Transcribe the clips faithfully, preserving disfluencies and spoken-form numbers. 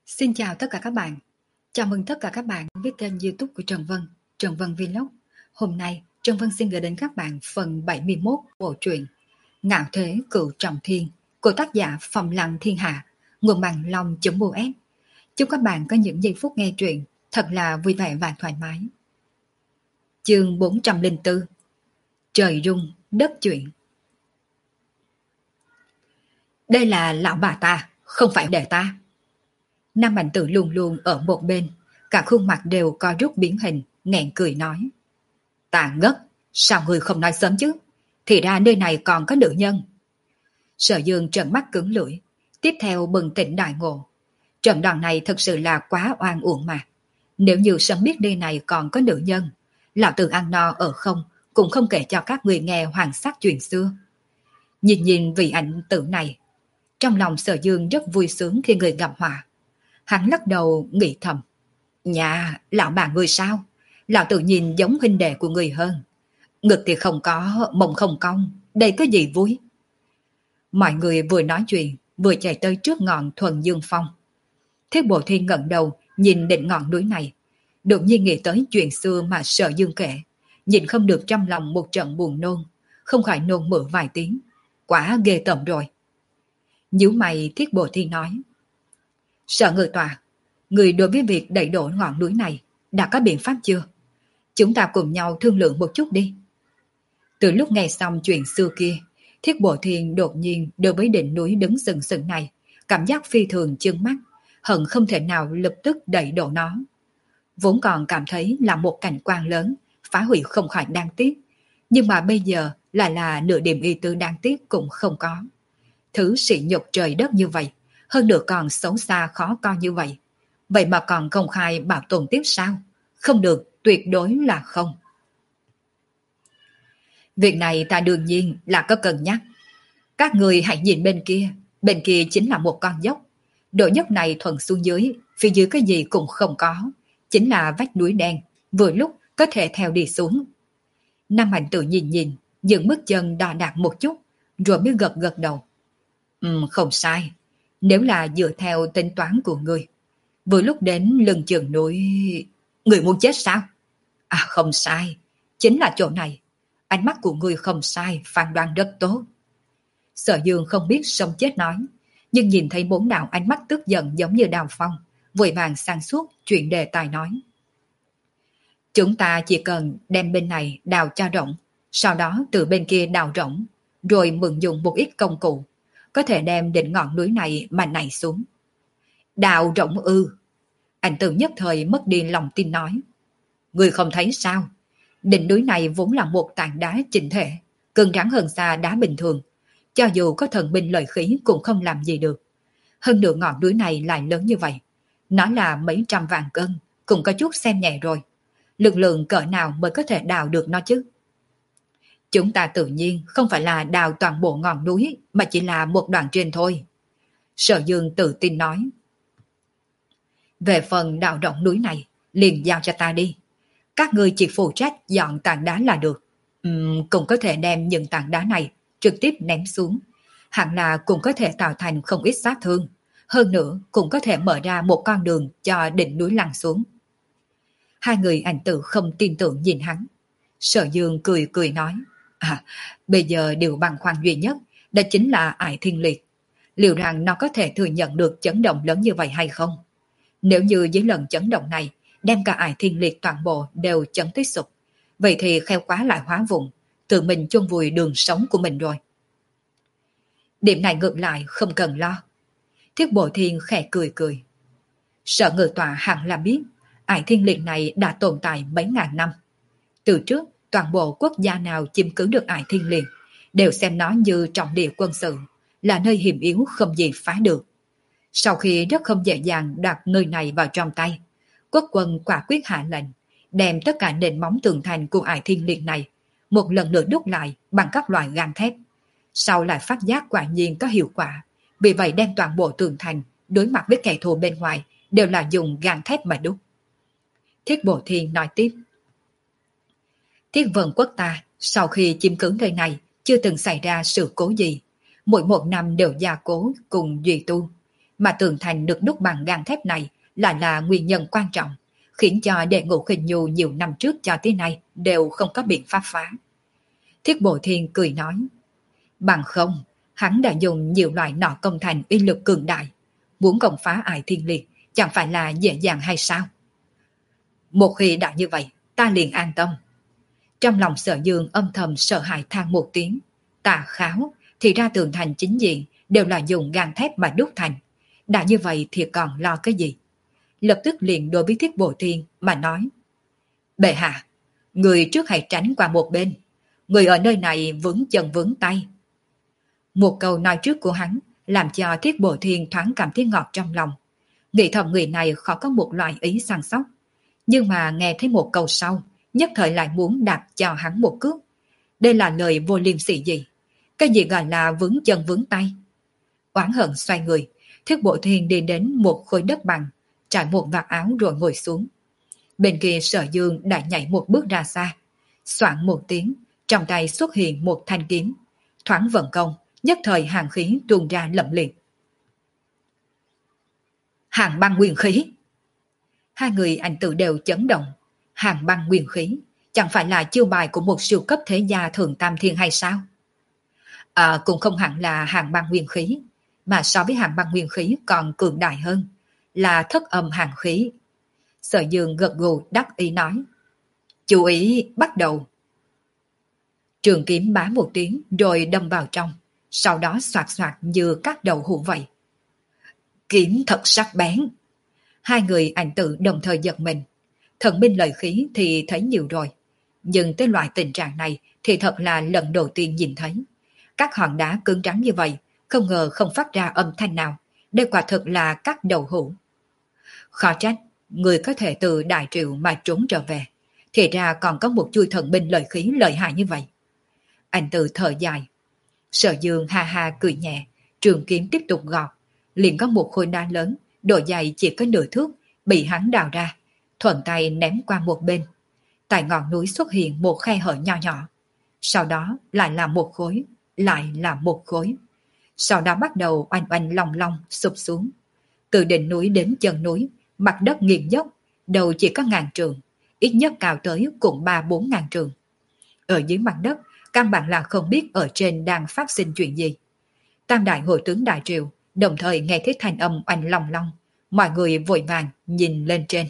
Xin chào tất cả các bạn. Chào mừng tất cả các bạn với kênh YouTube của Trần Vân, Trần Vân Vlog. Hôm nay, Trần Vân xin gửi đến các bạn phần bảy mươi mốt bộ truyện Ngạo Thế Cựu Trọng Thiên của tác giả Phong Lăng Thiên Hạ, nguồn bằng long.us. Chúc các bạn có những giây phút nghe truyện thật là vui vẻ và thoải mái. Chương bốn trăm lẻ bốn. Trời rung, đất chuyển. Đây là lão bà ta, không phải đệ ta. Nam Mạnh Tử luôn luôn ở một bên, cả khuôn mặt đều co rút biến hình, nghẹn cười nói. Ta ngất, sao người không nói sớm chứ? Thì ra nơi này còn có nữ nhân. Sở Dương trợn mắt cứng lưỡi, tiếp theo bừng tỉnh đại ngộ. Trận đòn này thật sự là quá oan uổng mà. Nếu như sớm biết nơi này còn có nữ nhân, lão tử ăn no ở không, cũng không kể cho các người nghe hoàng sắc chuyện xưa. Nhìn nhìn vị ảnh tử này, trong lòng Sở Dương rất vui sướng khi người gặp họa. Hắn lắc đầu nghĩ thầm. Nhà, lão bà người sao? Lão tự nhìn giống huynh đệ của người hơn. Ngực thì không có, mông không cong, đây có gì vui? Mọi người vừa nói chuyện, vừa chạy tới trước ngọn Thuần Dương Phong. Thiết Bộ Thiên ngẩng đầu, nhìn đỉnh ngọn núi này. Đột nhiên nghĩ tới chuyện xưa mà Sở Dương kể. Nhìn không được trong lòng một trận buồn nôn, không khỏi nôn mửa vài tiếng. Quá ghê tởm rồi. Nhíu mày, Thiết Bộ Thiên nói. Sở Ngự Tọa, người đối với việc đẩy đổ ngọn núi này đã có biện pháp chưa? Chúng ta cùng nhau thương lượng một chút đi. Từ lúc nghe xong chuyện xưa kia, Thiết Bộ Thiên đột nhiên đối với đỉnh núi đứng sừng sững này, cảm giác phi thường chưng mắt, hận không thể nào lập tức đẩy đổ nó. Vốn còn cảm thấy là một cảnh quan lớn, phá hủy không khỏi đáng tiếc, nhưng mà bây giờ lại là nửa điểm ý tứ đáng tiếc cũng không có. Thứ sỉ nhục trời đất như vậy, hơn nữa còn xấu xa khó coi như vậy. Vậy mà còn công khai bảo tồn tiếp sao? Không được, tuyệt đối là không. Việc này ta đương nhiên là có cân nhắc. Các người hãy nhìn bên kia, bên kia chính là một con dốc. Độ dốc này thuận xuống dưới, phía dưới cái gì cũng không có. Chính là vách núi đen, vừa lúc có thể theo đi xuống. Nam Mạnh Tử nhìn nhìn, dừng bước chân đo đạc một chút, rồi mới gật gật đầu. Ừ, không sai. Nếu là dựa theo tính toán của ngươi, vừa lúc đến lưng chừng núi... Người muốn chết sao? À không sai, chính là chỗ này. Ánh mắt của ngươi không sai, phán đoán rất tốt. Sở Dương không biết sống chết nói, nhưng nhìn thấy bốn đạo ánh mắt tức giận giống như đào phong, vội vàng sang suốt chuyện đề tài nói. Chúng ta chỉ cần đem bên này đào cho rộng, sau đó từ bên kia đào rộng, rồi mượn dùng một ít công cụ, có thể đem đỉnh ngọn núi này mà nảy xuống. Đào rộng ư? Anh Tử nhất thời mất đi lòng tin nói. Người không thấy sao? Đỉnh núi này vốn là một tảng đá chỉnh thể, cứng rắn hơn xa đá bình thường. Cho dù có thần binh lợi khí cũng không làm gì được. Hơn nữa ngọn núi này lại lớn như vậy. Nó là mấy trăm vạn cân, cũng có chút xem nhẹ rồi. Lực lượng cỡ nào mới có thể đào được nó chứ? Chúng ta tự nhiên không phải là đào toàn bộ ngọn núi, mà chỉ là một đoạn trên thôi. Sở Dương tự tin nói. Về phần đào rộng núi này, liền giao cho ta đi. Các ngươi chỉ phụ trách dọn tảng đá là được. Uhm, cũng có thể đem những tảng đá này trực tiếp ném xuống. Hẳn là cũng có thể tạo thành không ít sát thương. Hơn nữa cũng có thể mở ra một con đường cho đỉnh núi lăn xuống. Hai người Ảnh Tử không tin tưởng nhìn hắn. Sở Dương cười cười nói. À, bây giờ điều băn khoăn duy nhất, đó chính là Ải Thiên Liệt. Liệu rằng nó có thể thừa nhận được chấn động lớn như vậy hay không? Nếu như dưới lần chấn động này, đem cả Ải Thiên Liệt toàn bộ đều chấn tới sụp, vậy thì kheo quá lại hóa vụn, tự mình chôn vùi đường sống của mình rồi. Điểm này ngược lại không cần lo. Thiết Bộ Thiên khẽ cười cười. Sở Ngự Tọa hẳn là biết, Ải Thiên Liệt này đã tồn tại mấy ngàn năm. Từ trước, toàn bộ quốc gia nào chiếm cứ được Ải Thiên Liệt đều xem nó như trọng địa quân sự, là nơi hiểm yếu không gì phá được. Sau khi rất không dễ dàng đặt nơi này vào trong tay, quốc quân quả quyết hạ lệnh, đem tất cả nền móng tường thành của Ải Thiên Liệt này một lần nữa đúc lại bằng các loại gang thép. Sau lại phát giác quả nhiên có hiệu quả, vì vậy đem toàn bộ tường thành đối mặt với kẻ thù bên ngoài đều là dùng gang thép mà đúc. Thiết Bộ Thiên nói tiếp. Thiết Vân quốc ta sau khi chiếm cứ nơi này chưa từng xảy ra sự cố gì, mỗi một năm đều gia cố cùng duy tu. mà tường thành được đúc bằng gang thép này lại là nguyên nhân quan trọng, khiến cho đệ ngũ Khinh Nhu nhiều năm trước cho tới nay đều không có biện pháp phá. Thiết Bộ Thiên cười nói, bằng không, hắn đã dùng nhiều loại nọ công thành uy lực cường đại, muốn công phá Ải Thiên Liệt chẳng phải là dễ dàng hay sao? Một khi đã như vậy, ta liền an tâm. Trong lòng Sở Dương âm thầm sợ hãi than một tiếng, tà kháo, thì ra tường thành chính diện đều là dùng gang thép mà đúc thành. Đã như vậy thì còn lo cái gì? Lập tức liền đối với Thiết Bộ Thiên mà nói, bệ hạ, người trước hãy tránh qua một bên, người ở nơi này vướng chân vướng tay. Một câu nói trước của hắn làm cho Thiết Bộ Thiên thoáng cảm thấy ngọt trong lòng. Nghĩ thầm người này khó có một loại ý săn sóc, nhưng mà nghe thấy một câu sau, nhất thời lại muốn đạp cho hắn một cước. Đây là lời vô liêm sỉ gì? Cái gì gọi là vướng chân vướng tay? Oán hận xoay người, Thiết Bộ Thiên đi đến một khối đất bằng, trải một vạt áo rồi ngồi xuống. Bên kia Sở Dương đã nhảy một bước ra xa, xoảng một tiếng, trong tay xuất hiện một thanh kiếm, thoáng vận công, nhất thời hàng khí tuôn ra lẫm liệt. Hàng băng nguyên khí. Hai người ảnh tự đều chấn động. Hàng băng nguyên khí chẳng phải là chiêu bài của một siêu cấp thế gia Thượng Tam Thiên hay sao? À, cũng không hẳn là hàng băng nguyên khí, mà so với hàng băng nguyên khí còn cường đại hơn, là thất âm hàng khí. Sở Dương gật gù đắc ý nói, chú ý bắt đầu. Trường kiếm bá một tiếng rồi đâm vào trong, sau đó xoạt xoạt như các đầu hũ vậy. Kiếm thật sắc bén. Hai người ảnh tự đồng thời giật mình. Thần binh lợi khí thì thấy nhiều rồi, nhưng tới loại tình trạng này thì thật là lần đầu tiên nhìn thấy. Các hòn đá cứng rắn như vậy, không ngờ không phát ra âm thanh nào. Đây quả thực là các đầu hũ. Khó trách, người có thể từ Đại Triệu mà trốn trở về, thì ra còn có một chui thần binh lợi khí lợi hại như vậy. Anh tự thở dài. Sở Dương ha ha cười nhẹ, trường kiếm tiếp tục gọt. Liền có một khối đá lớn, độ dày chỉ có nửa thước, bị hắn đào ra, thuận tay ném qua một bên. Tại ngọn núi xuất hiện một khe hở nho nhỏ. Sau đó lại là một khối, lại là một khối. Sau đó bắt đầu oanh oanh long long sụp xuống. Từ đỉnh núi đến chân núi, mặt đất nghiêng dốc, đầu chỉ có ngàn trường, ít nhất cao tới cũng ba bốn ngàn trường. Ở dưới mặt đất, căn bản là không biết ở trên đang phát sinh chuyện gì. Tam đại hội tướng Đại Triều đồng thời nghe thấy thanh âm oanh long long, mọi người vội vàng nhìn lên trên.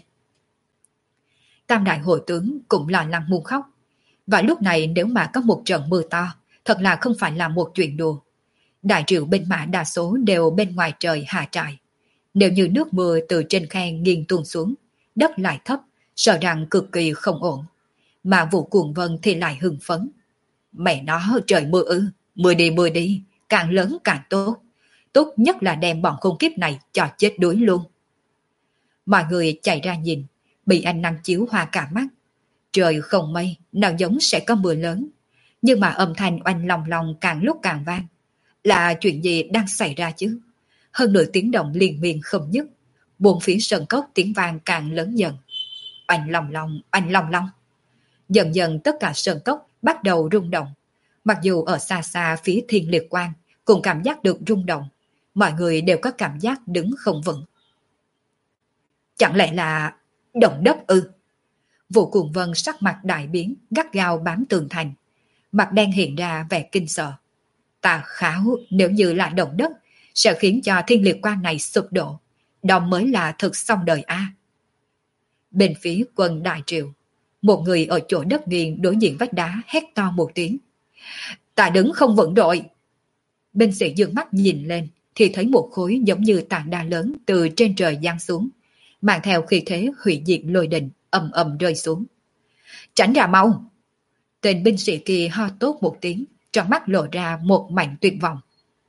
Tam đại hội tướng cũng lo lắng muốn khóc. Và lúc này nếu mà có một trận mưa to, thật là không phải là một chuyện đùa. Đại Triều binh mã đa số đều bên ngoài trời hạ trại. Nếu như nước mưa từ trên khe nghiêng tuôn xuống, đất lại thấp, sợ rằng cực kỳ không ổn. Mà Vũ Cuồng Vân thì lại hưng phấn. Mẹ nó, trời mưa ư, mưa đi mưa đi, càng lớn càng tốt. Tốt nhất là đem bọn khốn kiếp này cho chết đuối luôn. Mọi người chạy ra nhìn, bị ánh nắng chiếu hoa cả mắt. Trời không mây, nào giống sẽ có mưa lớn. Nhưng mà âm thanh oanh long long càng lúc càng vang. Là chuyện gì đang xảy ra chứ? Hơn nửa tiếng động liên miên không dứt. Buồn phía sân cốc tiếng vang càng lớn dần. Oanh long long, oanh long long. Dần dần tất cả sân cốc bắt đầu rung động. Mặc dù ở xa xa phía Thiên Liệt Quan cũng cảm giác được rung động. Mọi người đều có cảm giác đứng không vững. Chẳng lẽ là động đất ư? Vũ Cuồng Vân sắc mặt đại biến, gắt gao bám tường thành. Mặt đen hiện ra vẻ kinh sợ. Ta kháo nếu như là động đất, sẽ khiến cho Thiên Liệt Quan này sụp đổ. Đó mới là thực xong đời a. Bên phía quân Đại Triều, một người ở chỗ đất nghiêng đối diện vách đá hét to một tiếng. Ta đứng không vững rồi. Binh sĩ dương mắt nhìn lên, thì thấy một khối giống như tảng đá lớn từ trên trời giáng xuống, mang theo khí thế hủy diệt lôi đình ầm ầm rơi xuống. Tránh ra mau! Tên binh sĩ kia ho tốt một tiếng, trong mắt lộ ra một mảnh tuyệt vọng.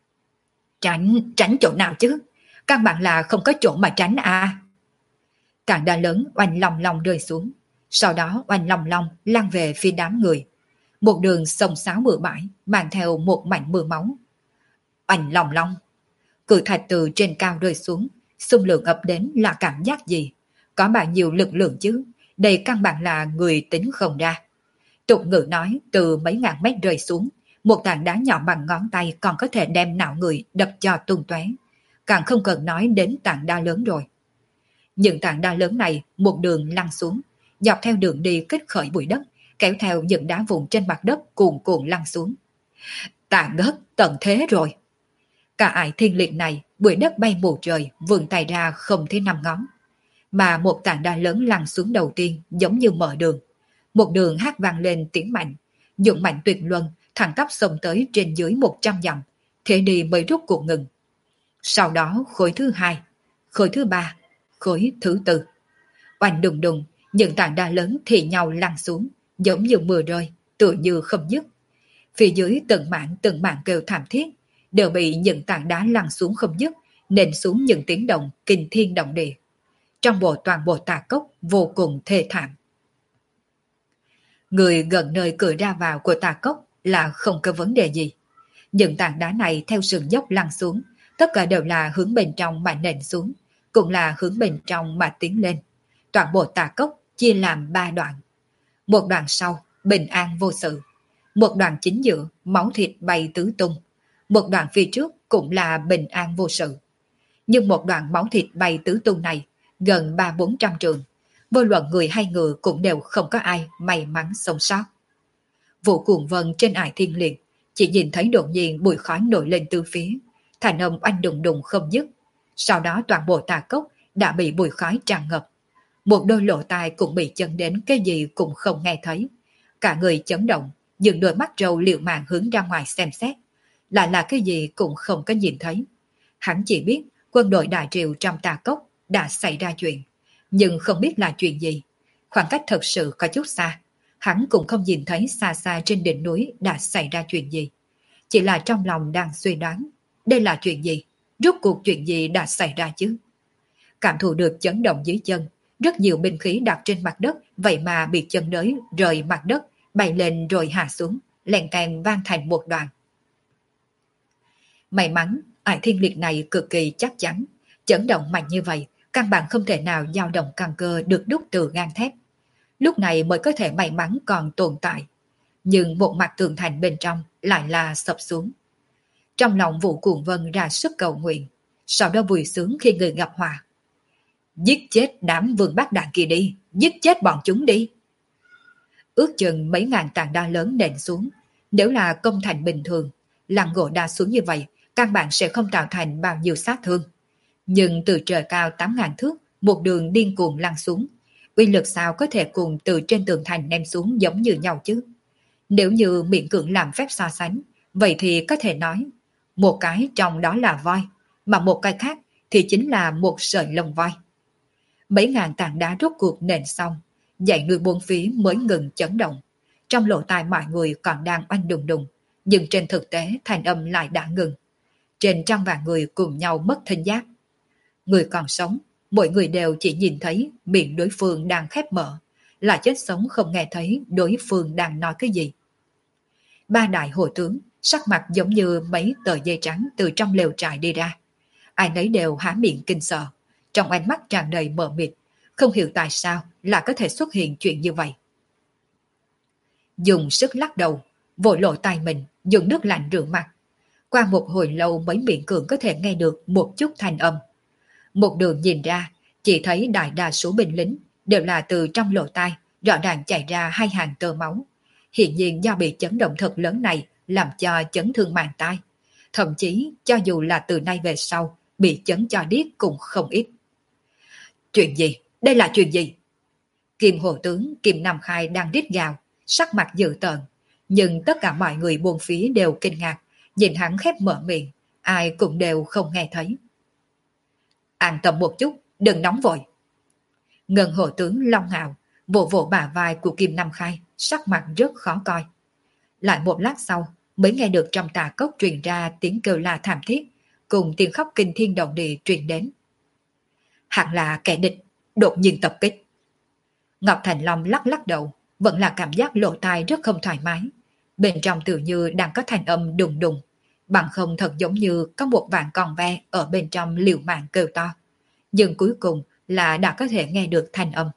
Tránh, tránh chỗ nào chứ? Căn bản là không có chỗ mà tránh à. Tảng đá lớn oanh long long rơi xuống, sau đó oanh long long lăn về phía đám người. Một đường sông sáo bừa bãi, mang theo một mảnh mưa máu. Oanh long long! Cự thạch từ trên cao rơi xuống, xung lượng ập đến là cảm giác gì? Có bao nhiêu lực lượng chứ? Đây căn bản là người tính không ra. Tục ngữ nói từ mấy ngàn mét rơi xuống, một tảng đá nhỏ bằng ngón tay còn có thể đem não người đập cho tung tóe. càng không cần nói đến tảng đá lớn rồi. Những tảng đá lớn này một đường lăn xuống, dọc theo đường đi kích khởi bụi đất, kéo theo những đá vụn trên mặt đất cuồn cuộn lăn xuống. Tạ ngất tận thế rồi. Cả ải thiên liệt này, bụi đất bay mù trời, vươn tay ra không thấy năm ngón. Mà một tảng đá lớn lăn xuống đầu tiên giống như mở đường. Một đường hát vang lên tiếng mạnh, dụng mạnh tuyệt luân, thẳng tắp xông tới trên dưới một trăm dặm, thế đi mới rút cuộc ngừng. Sau đó khối thứ hai, khối thứ ba, khối thứ tư. Oanh đùng đùng, những tảng đá lớn thì nhau lăn xuống, giống như mưa rơi, tựa như không dứt. Phía dưới từng mảng từng mảng kêu thảm thiết, đều bị những tảng đá lăn xuống không dứt, nện xuống những tiếng động kinh thiên động địa. Trong bộ toàn bộ Tà Cốc vô cùng thê thảm. Người gần nơi cửa ra vào của Tà Cốc là không có vấn đề gì. Những tảng đá này theo sườn dốc lăn xuống, tất cả đều là hướng bên trong mà nện xuống, cũng là hướng bên trong mà tiến lên. Toàn bộ Tà Cốc chia làm ba đoạn. Một đoạn sau, bình an vô sự. Một đoạn chính giữa, máu thịt bay tứ tung. Một đoạn phía trước cũng là bình an vô sự. Nhưng một đoạn máu thịt bay tứ tung này, gần ba bốn trăm trường, vô luận người hay ngựa cũng đều không có ai may mắn sống sót. Vụ cuồng vân trên ải thiên liệt, chỉ nhìn thấy đột nhiên bụi khói nổi lên từ phía, thành âm oanh đùng đùng không dứt. Sau đó toàn bộ Tà Cốc đã bị bụi khói tràn ngập. Một đôi lỗ tai cũng bị chấn đến cái gì cũng không nghe thấy. Cả người chấn động, dừng đôi mắt râu liều mạng hướng ra ngoài xem xét. Lại là cái gì cũng không có nhìn thấy. Hắn chỉ biết quân đội Đại Triều trong Tà Cốc đã xảy ra chuyện, nhưng không biết là chuyện gì. Khoảng cách thật sự có chút xa, hắn cũng không nhìn thấy xa xa trên đỉnh núi đã xảy ra chuyện gì. Chỉ là trong lòng đang suy đoán, đây là chuyện gì? Rốt cuộc chuyện gì đã xảy ra chứ? Cảm thụ được chấn động dưới chân, rất nhiều binh khí đặt trên mặt đất, vậy mà bị chân đới rời mặt đất, bay lên rồi hạ xuống, lèn càng vang thành một đoạn. May mắn, ải thiên liệt này cực kỳ chắc chắn, chấn động mạnh như vậy, căn bản không thể nào dao động căn cơ được đúc từ gang thép. Lúc này mới có thể may mắn còn tồn tại. Nhưng một mặt tường thành bên trong lại là sập xuống. Trong lòng Vũ Cuồng Vân ra sức cầu nguyện, sau đó vui sướng khi người gặp họa. Giết chết đám vương bát đạn kia đi, giết chết bọn chúng đi. Ước chừng mấy ngàn tảng đá lớn nện xuống, nếu là công thành bình thường, làng gỗ đa xuống như vậy, căn bản sẽ không tạo thành bao nhiêu sát thương. Nhưng từ trời cao tám ngàn thước, một đường điên cuồng lăn xuống, uy lực sao có thể cùng từ trên tường thành ném xuống giống như nhau chứ? Nếu như miễn cưỡng làm phép so sánh, vậy thì có thể nói, một cái trong đó là voi, mà một cái khác thì chính là một sợi lông voi. Mấy ngàn tảng đá rốt cuộc nện xong, dãy núi bốn phía mới ngừng chấn động. Trong lỗ tai mọi người còn đang oanh đùng đùng, nhưng trên thực tế thanh âm lại đã ngừng. Trên trăm vạn người cùng nhau mất thính giác. Người còn sống, mỗi người đều chỉ nhìn thấy miệng đối phương đang khép mở, là chết sống không nghe thấy đối phương đang nói cái gì. Ba đại hộ tướng, sắc mặt giống như mấy tờ giấy trắng từ trong lều trại đi ra. Ai nấy đều há miệng kinh sợ, trong ánh mắt tràn đầy mờ mịt, không hiểu tại sao là có thể xuất hiện chuyện như vậy. Dùng sức lắc đầu, vội lộ tay mình, dùng nước lạnh rửa mặt. Qua một hồi lâu mới miễn cưỡng có thể nghe được một chút thanh âm. Một đường nhìn ra, chỉ thấy đại đa số binh lính đều là từ trong lỗ tai rõ ràng chảy ra hai hàng tơ máu. Hiện nhiên do bị chấn động thật lớn này làm cho chấn thương màng tai. Thậm chí cho dù là từ nay về sau bị chấn cho điếc cũng không ít. Chuyện gì? Đây là chuyện gì? Kim hộ tướng Kim Nam Khai đang rít gào, sắc mặt dữ tợn. Nhưng tất cả mọi người buôn phía đều kinh ngạc, nhìn hắn khép mở miệng, ai cũng đều không nghe thấy. An tâm một chút, đừng nóng vội. Ngân hộ tướng Long Hạo vỗ vỗ bả vai của Kim Nam Khai, sắc mặt rất khó coi. Lại một lát sau mới nghe được trong Tà Cốc truyền ra tiếng kêu la thảm thiết, cùng tiếng khóc kinh thiên động địa truyền đến. Hẳn là kẻ địch đột nhiên tập kích. Ngọc Thành Long lắc lắc đầu, vẫn là cảm giác lỗ tai rất không thoải mái. Bên trong tự như đang có thanh âm đùng đùng, bằng không thật giống như có một vạn con ve ở bên trong liều mạng kêu to. Nhưng cuối cùng là đã có thể nghe được thanh âm.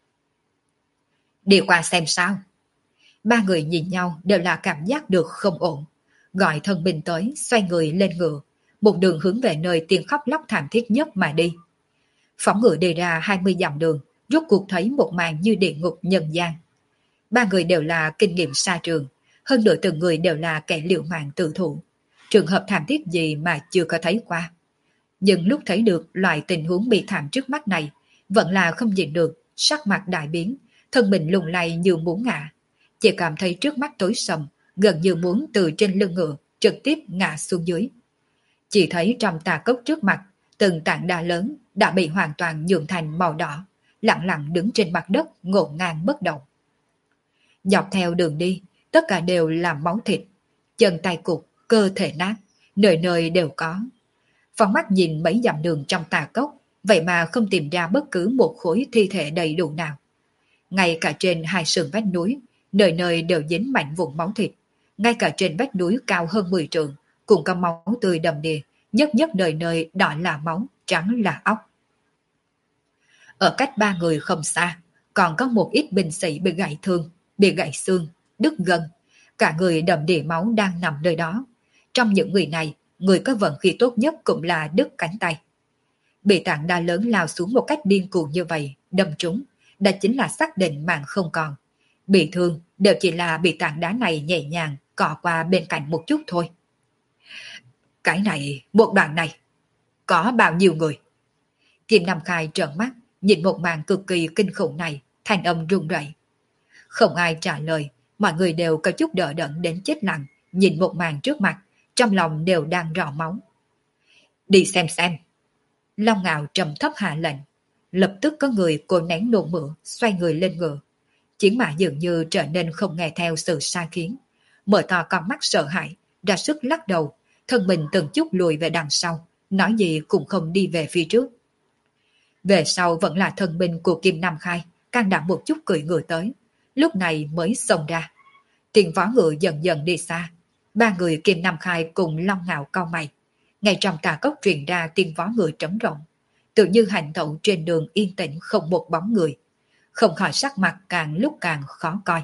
Đi qua xem sao. Ba người nhìn nhau đều là cảm giác được không ổn. Gọi thân binh tới, xoay người lên ngựa. một đường hướng về nơi tiếng khóc lóc thảm thiết nhất mà đi. Phóng ngựa đi ra hai mươi dặm đường, rốt cuộc thấy một màn như địa ngục nhân gian. Ba người đều là kinh nghiệm xa trường, hơn nữa từng người đều là kẻ liều mạng tự thủ. Trường hợp thảm thiết gì mà chưa có thấy qua. Nhưng lúc thấy được loại tình huống bị thảm trước mắt này, vẫn là không nhịn được, sắc mặt đại biến, thân mình lung lay như muốn ngã. Chỉ cảm thấy trước mắt tối sầm, gần như muốn từ trên lưng ngựa trực tiếp ngã xuống dưới. Chỉ thấy trong tà cốc trước mặt, từng tảng đá lớn đã bị hoàn toàn nhuộm thành màu đỏ, lặng lặng đứng trên mặt đất ngổn ngang bất động. Dọc theo đường đi, tất cả đều là máu thịt, chân tay cụt, cơ thể nát, nơi nơi đều có. Phóng mắt nhìn mấy dặm đường trong tà cốc, vậy mà không tìm ra bất cứ một khối thi thể đầy đủ nào. Ngay cả trên hai sườn vách núi, nơi nơi đều dính mảnh vụn máu thịt. Ngay cả trên vách núi cao hơn mười trượng, cũng có máu tươi đầm đìa, nhất nhất nơi nơi đỏ là máu, trắng là óc. Ở cách ba người không xa, còn có một ít binh sĩ bị gãy thương, bị gãy xương, đứt gân. Cả người đầm đìa máu đang nằm nơi đó. Trong những người này, người có vận khí tốt nhất cũng là đứt cánh tay. Bị tảng đá lớn lao xuống một cách điên cuồng như vậy, đâm trúng, đã chính là xác định mạng không còn. Bị thương đều chỉ là bị tảng đá này nhẹ nhàng cọ qua bên cạnh một chút thôi. Cái này, một đoạn này, có bao nhiêu người? Kim Nam Khai trợn mắt, nhìn một màn cực kỳ kinh khủng này, thanh âm run rẩy. Không ai trả lời, mọi người đều có chút đỡ đẫn đến chết lặng, nhìn một màn trước mặt, trong lòng đều đang rò máu. Đi xem xem. Long Ngạo trầm thấp hạ lệnh, lập tức có người cố nén nôn mửa, xoay người lên ngựa. Chiến mã dường như trở nên không nghe theo sự sai khiến, mở to con mắt sợ hãi, ra sức lắc đầu, thân mình từng chút lùi về đằng sau, nói gì cũng không đi về phía trước. Về sau vẫn là thân binh của Kim Nam Khai, can đảm một chút cưỡi ngựa tới, lúc này mới xông ra. Tiền võ ngựa dần dần đi xa, ba người Kim Nam Khai cùng Long Ngạo cau mày. Ngay trong tà cốc truyền ra tiếng vó ngựa trống rỗng, tự như hành tẩu trên đường yên tĩnh không một bóng người, không khỏi sắc mặt càng lúc càng khó coi.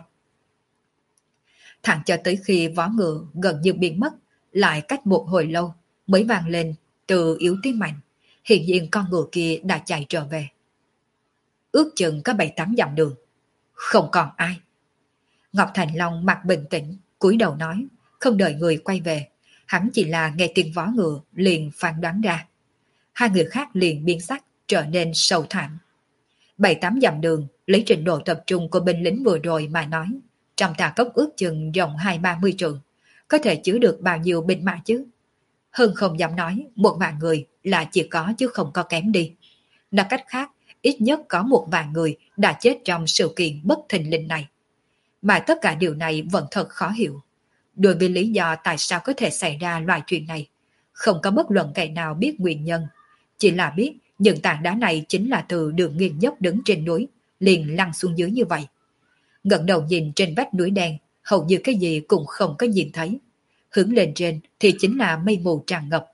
Thẳng cho tới khi vó ngựa gần như biến mất, lại cách một hồi lâu mới vang lên từ yếu tiếng mạnh, hiện nhiên con ngựa kia đã chạy trở về. Ước chừng có bảy tám dặm đường, không còn ai. Ngọc Thành Long mặt bình tĩnh, cúi đầu nói, không đợi người quay về, hắn chỉ là nghe tiếng vó ngựa liền phán đoán ra. Hai người khác liền biến sắc, trở nên sầu thảm. Bảy tám dặm đường, lấy trình độ tập trung của binh lính vừa rồi mà nói, trong tà cốc ước chừng rộng hai ba mươi trượng, có thể chứa được bao nhiêu binh mã chứ? Hơn không dám nói, một vạn người là chỉ có chứ không có kém đi. Nói cách khác, ít nhất có một vạn người đã chết trong sự kiện bất thình lình này. Mà tất cả điều này vẫn thật khó hiểu. Đối với lý do tại sao có thể xảy ra loại chuyện này, không có bất luận kẻ nào biết nguyên nhân. Chỉ là biết những tảng đá này chính là từ đường nghiêng dốc đứng trên núi, liền lăn xuống dưới như vậy. Ngẩng đầu nhìn trên vách núi đen, hầu như cái gì cũng không có nhìn thấy. Hướng lên trên thì chính là mây mù tràn ngập.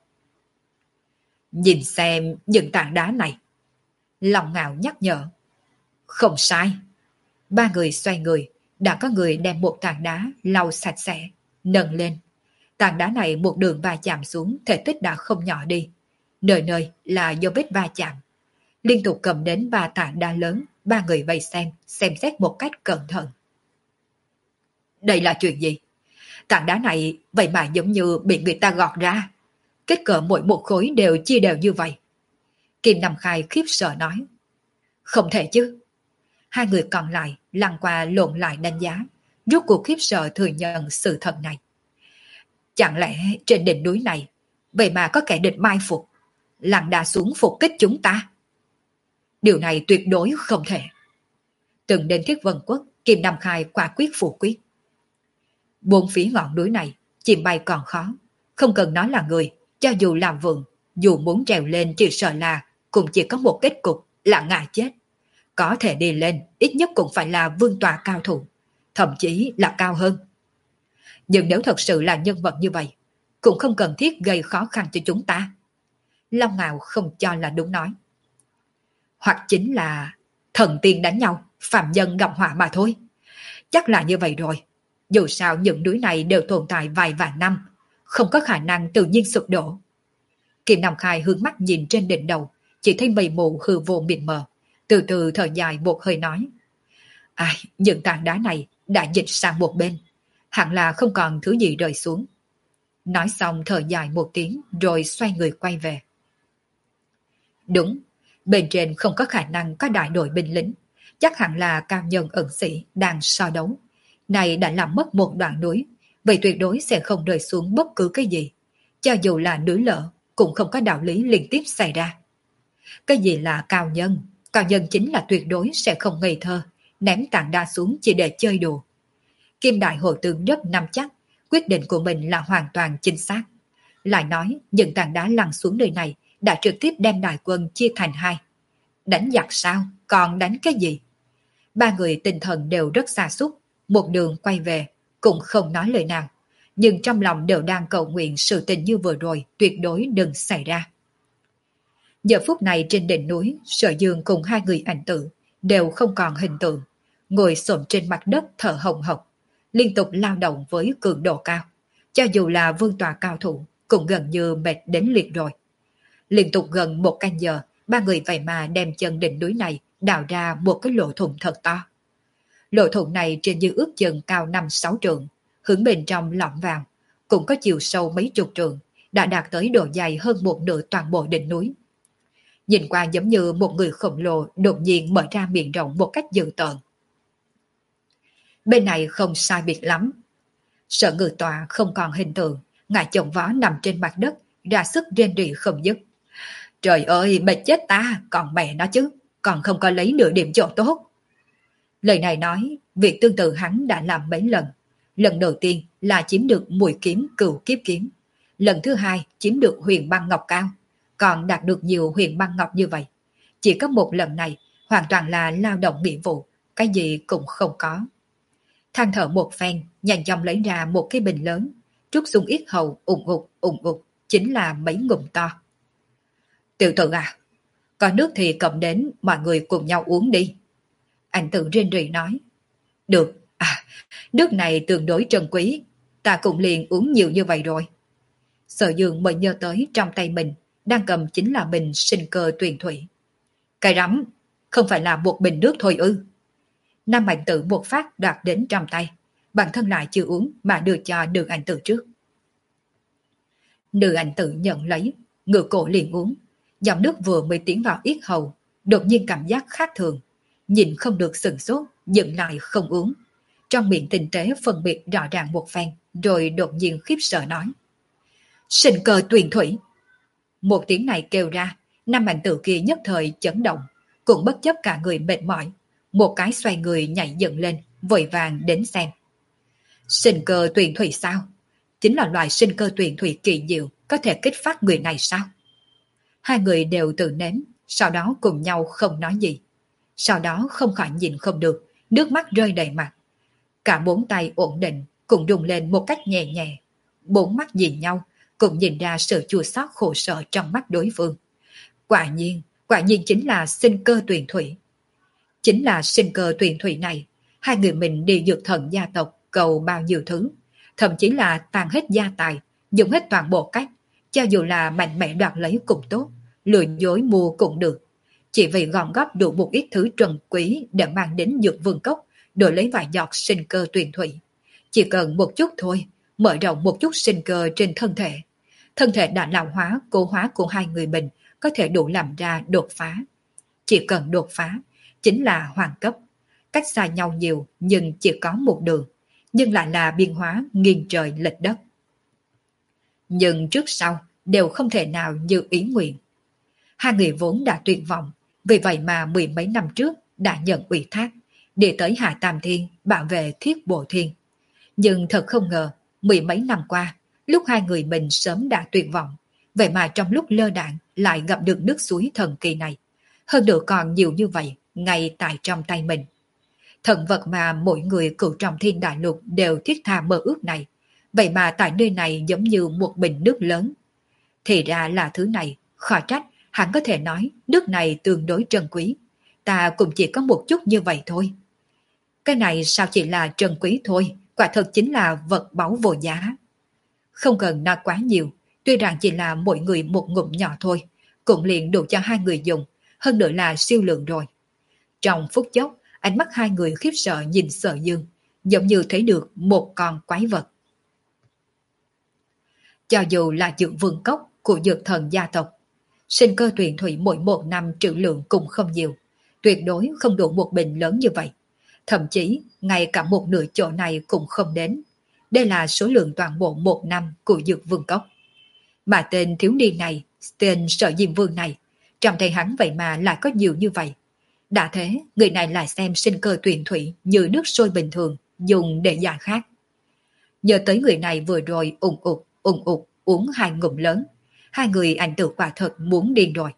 Nhìn xem những tảng đá này. Long Ngạo nhắc nhở. Không sai. Ba người xoay người, đã có người đem một tảng đá lau sạch sẽ, nâng lên. Tảng đá này một đường va chạm xuống, thể tích đã không nhỏ đi. Nơi nơi là do vết va chạm. Liên tục cầm đến ba tảng đá lớn, ba người vây xem, xem xét một cách cẩn thận. Đây là chuyện gì? Tảng đá này vậy mà giống như bị người ta gọt ra. Kết cỡ mỗi một khối đều chia đều như vậy. Kim Nam Khai khiếp sợ nói. Không thể chứ. Hai người còn lại lăn qua lộn lại đánh giá, rốt cuộc khiếp sợ thừa nhận sự thật này. Chẳng lẽ trên đỉnh núi này vậy mà có kẻ địch mai phục, lặn đá xuống phục kích chúng ta? Điều này tuyệt đối không thể. Từng đến Thiết Vân Quốc, Kim Nam Khai quả quyết phủ quyết. Bốn phía ngọn núi này chìm bay còn khó, không cần nói là người, cho dù làm vườn, dù muốn trèo lên chỉ sợ là cũng chỉ có một kết cục là ngã chết. Có thể đi lên ít nhất cũng phải là vương tọa cao thủ, thậm chí là cao hơn. Nhưng nếu thật sự là nhân vật như vậy, cũng không cần thiết gây khó khăn cho chúng ta. Long Ngạo không cho là đúng nói. Hoặc chính là thần tiên đánh nhau, phàm nhân gặp họa mà thôi. Chắc là như vậy rồi. Dù sao những núi này đều tồn tại vài vạn năm, không có khả năng tự nhiên sụp đổ. Kim Nam Khai hướng mắt nhìn trên đỉnh đầu, chỉ thấy mây mù hư vô mịt mờ, từ từ thở dài một hơi nói. Ai, những tảng đá này đã dịch sang một bên, hẳn là không còn thứ gì rơi xuống. Nói xong thở dài một tiếng rồi xoay người quay về. Đúng, bên trên không có khả năng có đại đội binh lính, chắc hẳn là cao nhân ẩn sĩ đang so đấu. Này đã làm mất một đoạn núi, vậy tuyệt đối sẽ không rơi xuống bất cứ cái gì. Cho dù là núi lở, cũng không có đạo lý liên tiếp xảy ra. Cái gì là cao nhân? Cao nhân chính là tuyệt đối sẽ không ngây thơ, ném tảng đá xuống chỉ để chơi đùa. Kim Đại Hồ Tướng rất nắm chắc, quyết định của mình là hoàn toàn chính xác. Lại nói, những tảng đá lăn xuống nơi này đã trực tiếp đem đại quân chia thành hai. Đánh giặc sao? Còn đánh cái gì? Ba người tinh thần đều rất xa xúc, một đường quay về, cũng không nói lời nào. Nhưng trong lòng đều đang cầu nguyện sự tình như vừa rồi tuyệt đối đừng xảy ra. Giờ phút này trên đỉnh núi, Sở Dương cùng hai người ảnh tử đều không còn hình tượng, ngồi xổm trên mặt đất thở hồng hộc, liên tục lao động với cường độ cao. Cho dù là vương tòa cao thủ, cũng gần như mệt đến liệt rồi. Liên tục gần một canh giờ, ba người vậy mà đem chân đỉnh núi này đào ra một cái lỗ thủng thật to. Lỗ thủng này trên dưới ước chừng cao năm sáu trượng, hướng bên trong lõm vào, cũng có chiều sâu mấy chục trượng, đã đạt tới độ dài hơn một nửa toàn bộ đỉnh núi. Nhìn qua giống như một người khổng lồ đột nhiên mở ra miệng rộng một cách dữ tợn. Bên này không sai biệt lắm. Sở Ngự Tọa không còn hình tượng, ngài chồng vó nằm trên mặt đất, ra sức rên rỉ không dứt. Trời ơi, mệt chết ta, còn mẹ nó chứ, còn không có lấy nửa điểm chỗ tốt. Lời này nói, việc tương tự hắn đã làm mấy lần. Lần đầu tiên là chiếm được mùi kiếm cửu kiếp kiếm. Lần thứ hai chiếm được huyền băng ngọc cao, còn đạt được nhiều huyền băng ngọc như vậy. Chỉ có một lần này, hoàn toàn là lao động nghĩa vụ, cái gì cũng không có. Than thở một phen, nhanh chóng lấy ra một cái bình lớn, trút xuống yết hầu ủng ục ủng ục, chính là mấy ngụm to. Tiểu tử à, có nước thì cầm đến, mọi người cùng nhau uống đi. Anh tự rên rỉ nói. Được, à, nước này tương đối trân quý, ta cũng liền uống nhiều như vậy rồi. Sở Dương mới nhớ tới trong tay mình, đang cầm chính là bình sinh cơ tuyền thủy. Cái rắm, không phải là một bình nước thôi ư. Nam Mạnh Tử một phát đoạt đến trong tay, bản thân lại chưa uống mà đưa cho Nữ Ảnh Tử trước. Nữ Ảnh Tử nhận lấy, ngửa cổ liền uống. Dòng nước vừa mới tiến vào yết hầu, đột nhiên cảm giác khác thường, nhìn không được sừng sốt, dừng lại không uống. Trong miệng tinh tế phân biệt rõ ràng một phen, rồi đột nhiên khiếp sợ nói. Sinh cơ tuyền thủy. Một tiếng này kêu ra, Nam Mạnh Tử kia nhất thời chấn động, cũng bất chấp cả người mệt mỏi, một cái xoay người nhảy dựng lên, vội vàng đến xem. Sinh cơ tuyền thủy sao? Chính là loại sinh cơ tuyền thủy kỳ diệu, có thể kích phát người này sao? Hai người đều tự nếm, sau đó cùng nhau không nói gì. Sau đó không khỏi nhìn không được, nước mắt rơi đầy mặt. Cả bốn tay ổn định, cùng rung lên một cách nhẹ nhẹ. Bốn mắt nhìn nhau, cũng nhìn ra sự chua xót khổ sở trong mắt đối phương. Quả nhiên, quả nhiên chính là sinh cơ tuyền thủy. Chính là sinh cơ tuyền thủy này, hai người mình đi dược thần gia tộc cầu bao nhiêu thứ, thậm chí là tàn hết gia tài, dùng hết toàn bộ cách, cho dù là mạnh mẽ đoạt lấy cũng tốt, lừa dối mua cũng được. Chỉ vì gom góp đủ một ít thứ trân quý để mang đến dược vương cốc, đổi lấy vài giọt sinh cơ tuyền thủy. Chỉ cần một chút thôi, mở rộng một chút sinh cơ trên thân thể. Thân thể đã lão hóa, cố hóa của hai người mình có thể đủ làm ra đột phá. Chỉ cần đột phá, chính là hoàng cấp. Cách xa nhau nhiều nhưng chỉ có một đường, nhưng lại là biên hóa nghiêng trời lệch đất. Nhưng trước sau đều không thể nào như ý nguyện. Hai người vốn đã tuyệt vọng, vì vậy mà mười mấy năm trước đã nhận ủy thác, để tới Hạ Tam Thiên bảo vệ Thiết Bộ Thiên. Nhưng thật không ngờ, mười mấy năm qua, lúc hai người mình sớm đã tuyệt vọng, vậy mà trong lúc lơ đãng lại gặp được nước suối thần kỳ này. Hơn nữa còn nhiều như vậy, ngay tại trong tay mình. Thần vật mà mỗi người cựu trong thiên đại lục đều thiết tha mơ ước này, vậy mà tại nơi này giống như một bình nước lớn. Thì ra là thứ này, khỏi trách, hắn có thể nói nước này tương đối trân quý. Ta cũng chỉ có một chút như vậy thôi. Cái này sao chỉ là trân quý thôi, quả thật chính là vật báu vô giá. Không cần nói quá nhiều, Tuy rằng chỉ là mỗi người một ngụm nhỏ thôi, cũng liền đủ cho hai người dùng, hơn nữa là siêu lượng rồi. Trong phút chốc, ánh mắt hai người khiếp sợ nhìn Sở Dương, giống như thấy được một con quái vật. Cho dù là dưỡng vương cốc của dược thần gia tộc, sinh cơ tuyển thủy mỗi một năm trữ lượng cũng không nhiều, tuyệt đối không đủ một bình lớn như vậy. Thậm chí, ngay cả một nửa chỗ này cũng không đến. Đây là số lượng toàn bộ một năm của dược vương cốc. Mà tên thiếu niên này, tên Sở Diêm Vương này, trong tay hắn vậy mà lại có nhiều như vậy. Đã thế, người này lại xem sinh cơ tuyển thủy như nước sôi bình thường, dùng để giải khát. Nhớ tới người này vừa rồi ủng ụt, ủng ụt, uống hai ngụm lớn. Hai người ảnh tử quả thật muốn điên rồi.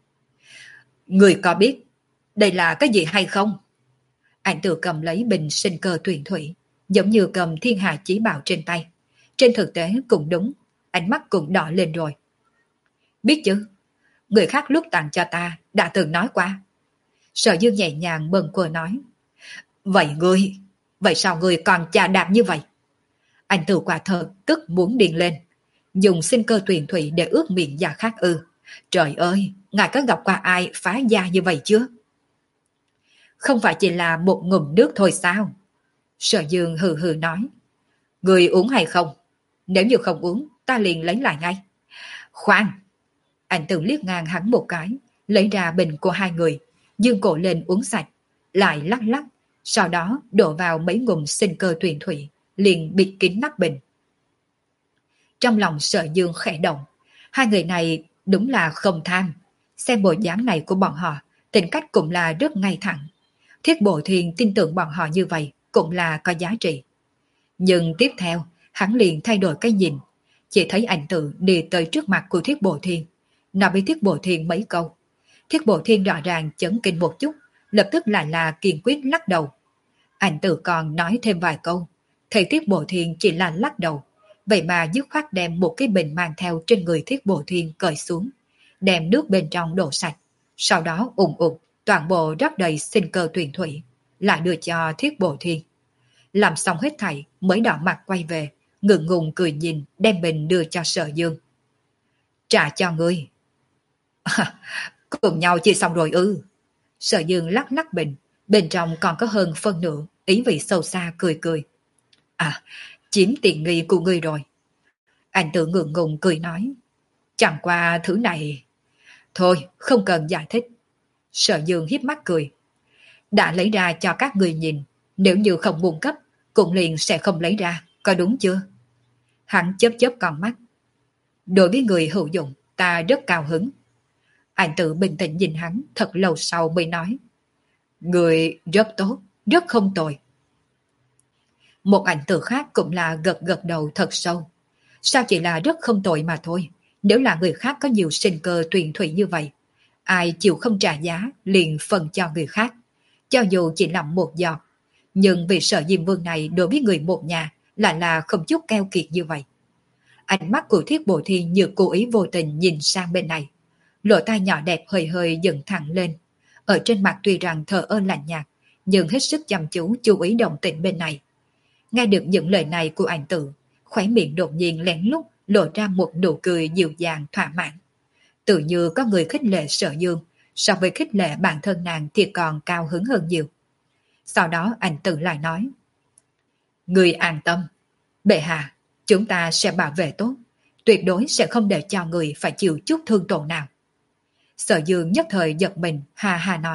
Người có biết đây là cái gì hay không? Ảnh tử cầm lấy bình sinh cơ tuyển thủy, giống như cầm thiên hà chí bảo trên tay. Trên thực tế cũng đúng, ánh mắt cũng đỏ lên rồi. Biết chứ, người khác lúc tặng cho ta đã từng nói qua. Sở Dương nhẹ nhàng bâng quơ nói. Vậy ngươi, vậy sao ngươi còn chà đạp như vậy? Anh tử quả thật tức muốn điên lên, dùng sinh cơ tuyển thủy để ướt miệng da khác ư. Trời ơi, ngài có gặp qua ai phá da như vậy chưa? Không phải chỉ là một ngụm nước thôi sao? Sở Dương hừ hừ nói. Người uống hay không? Nếu như không uống, ta liền lấy lại ngay. Khoan! Anh tử liếc ngang hắn một cái, lấy ra bình của hai người, dương cổ lên uống sạch, lại lắc lắc, sau đó đổ vào mấy ngụm sinh cơ tuyển thủy, liền bịt kín nắp bình. Trong lòng Sở Dương khẽ động, hai người này đúng là không tham. Xem bộ dáng này của bọn họ, tính cách cũng là rất ngay thẳng. Thiết Bộ Thiên tin tưởng bọn họ như vậy cũng là có giá trị. Nhưng tiếp theo, hắn liền thay đổi cái nhìn, chỉ thấy ảnh tử đi tới trước mặt của Thiết Bộ Thiên, nói với Thiết Bộ Thiên mấy câu. Thiết Bộ Thiên rõ ràng chấn kinh một chút, lập tức lại là kiên quyết lắc đầu. Ảnh tử còn nói thêm vài câu, thầy Thiết Bộ Thiên chỉ là lắc đầu, vậy mà dứt khoát đem một cái bình mang theo trên người Thiết Bộ Thiên cởi xuống, đem nước bên trong đổ sạch, sau đó ủng ục toàn bộ rót đầy sinh cơ tuyển thủy, lại đưa cho Thiết Bộ Thiên. Làm xong hết thảy mới đỏ mặt quay về, ngượng ngùng cười nhìn, đem bình đưa cho Sở Dương. Trả cho ngươi. À, cùng nhau chia xong rồi ư? Sở Dương lắc lắc bình, bên trong còn có hơn phân nửa, ý vị sâu xa cười cười. À, chiếm tiện nghi của ngươi rồi. Anh tự ngượng ngùng cười nói. Chẳng qua thứ này... Thôi, không cần giải thích. Sở Dương hiếp mắt cười. Đã lấy ra cho các người nhìn, nếu như không muốn cấp, cũng liền sẽ không lấy ra, có đúng chưa? Hắn chớp chớp con mắt. Đối với người hữu dụng, ta rất cao hứng. Anh tự bình tĩnh nhìn hắn thật lâu sau mới nói. Người rất tốt, rất không tồi. Một ảnh tử khác cũng là gật gật đầu thật sâu. Sao chỉ là rất không tồi mà thôi, nếu là người khác có nhiều sinh cơ tuyển thủy như vậy, ai chịu không trả giá liền phần cho người khác, cho dù chỉ làm một giọt. Nhưng vì Sở Diêm Vương này đối với người một nhà lại là không chút keo kiệt như vậy. Ánh mắt của Thiết Bộ Thiên như cố ý vô tình nhìn sang bên này, lỗ tai nhỏ đẹp hơi hơi dựng thẳng lên, ở trên mặt tuy rằng thờ ơ lạnh nhạt, nhưng hết sức chăm chú chú ý động tĩnh bên này. Nghe được những lời này của ảnh tử, khóe miệng đột nhiên lén lút lộ ra một nụ cười dịu dàng thỏa mãn. Tự như có người khích lệ Sở Dương, so với khích lệ bản thân nàng thì còn cao hứng hơn nhiều. Sau đó ảnh tử lại nói. Người an tâm, bệ hạ, chúng ta sẽ bảo vệ tốt, tuyệt đối sẽ không để cho người phải chịu chút thương tổn nào. Sở Dương nhất thời giật mình, hà hà nói.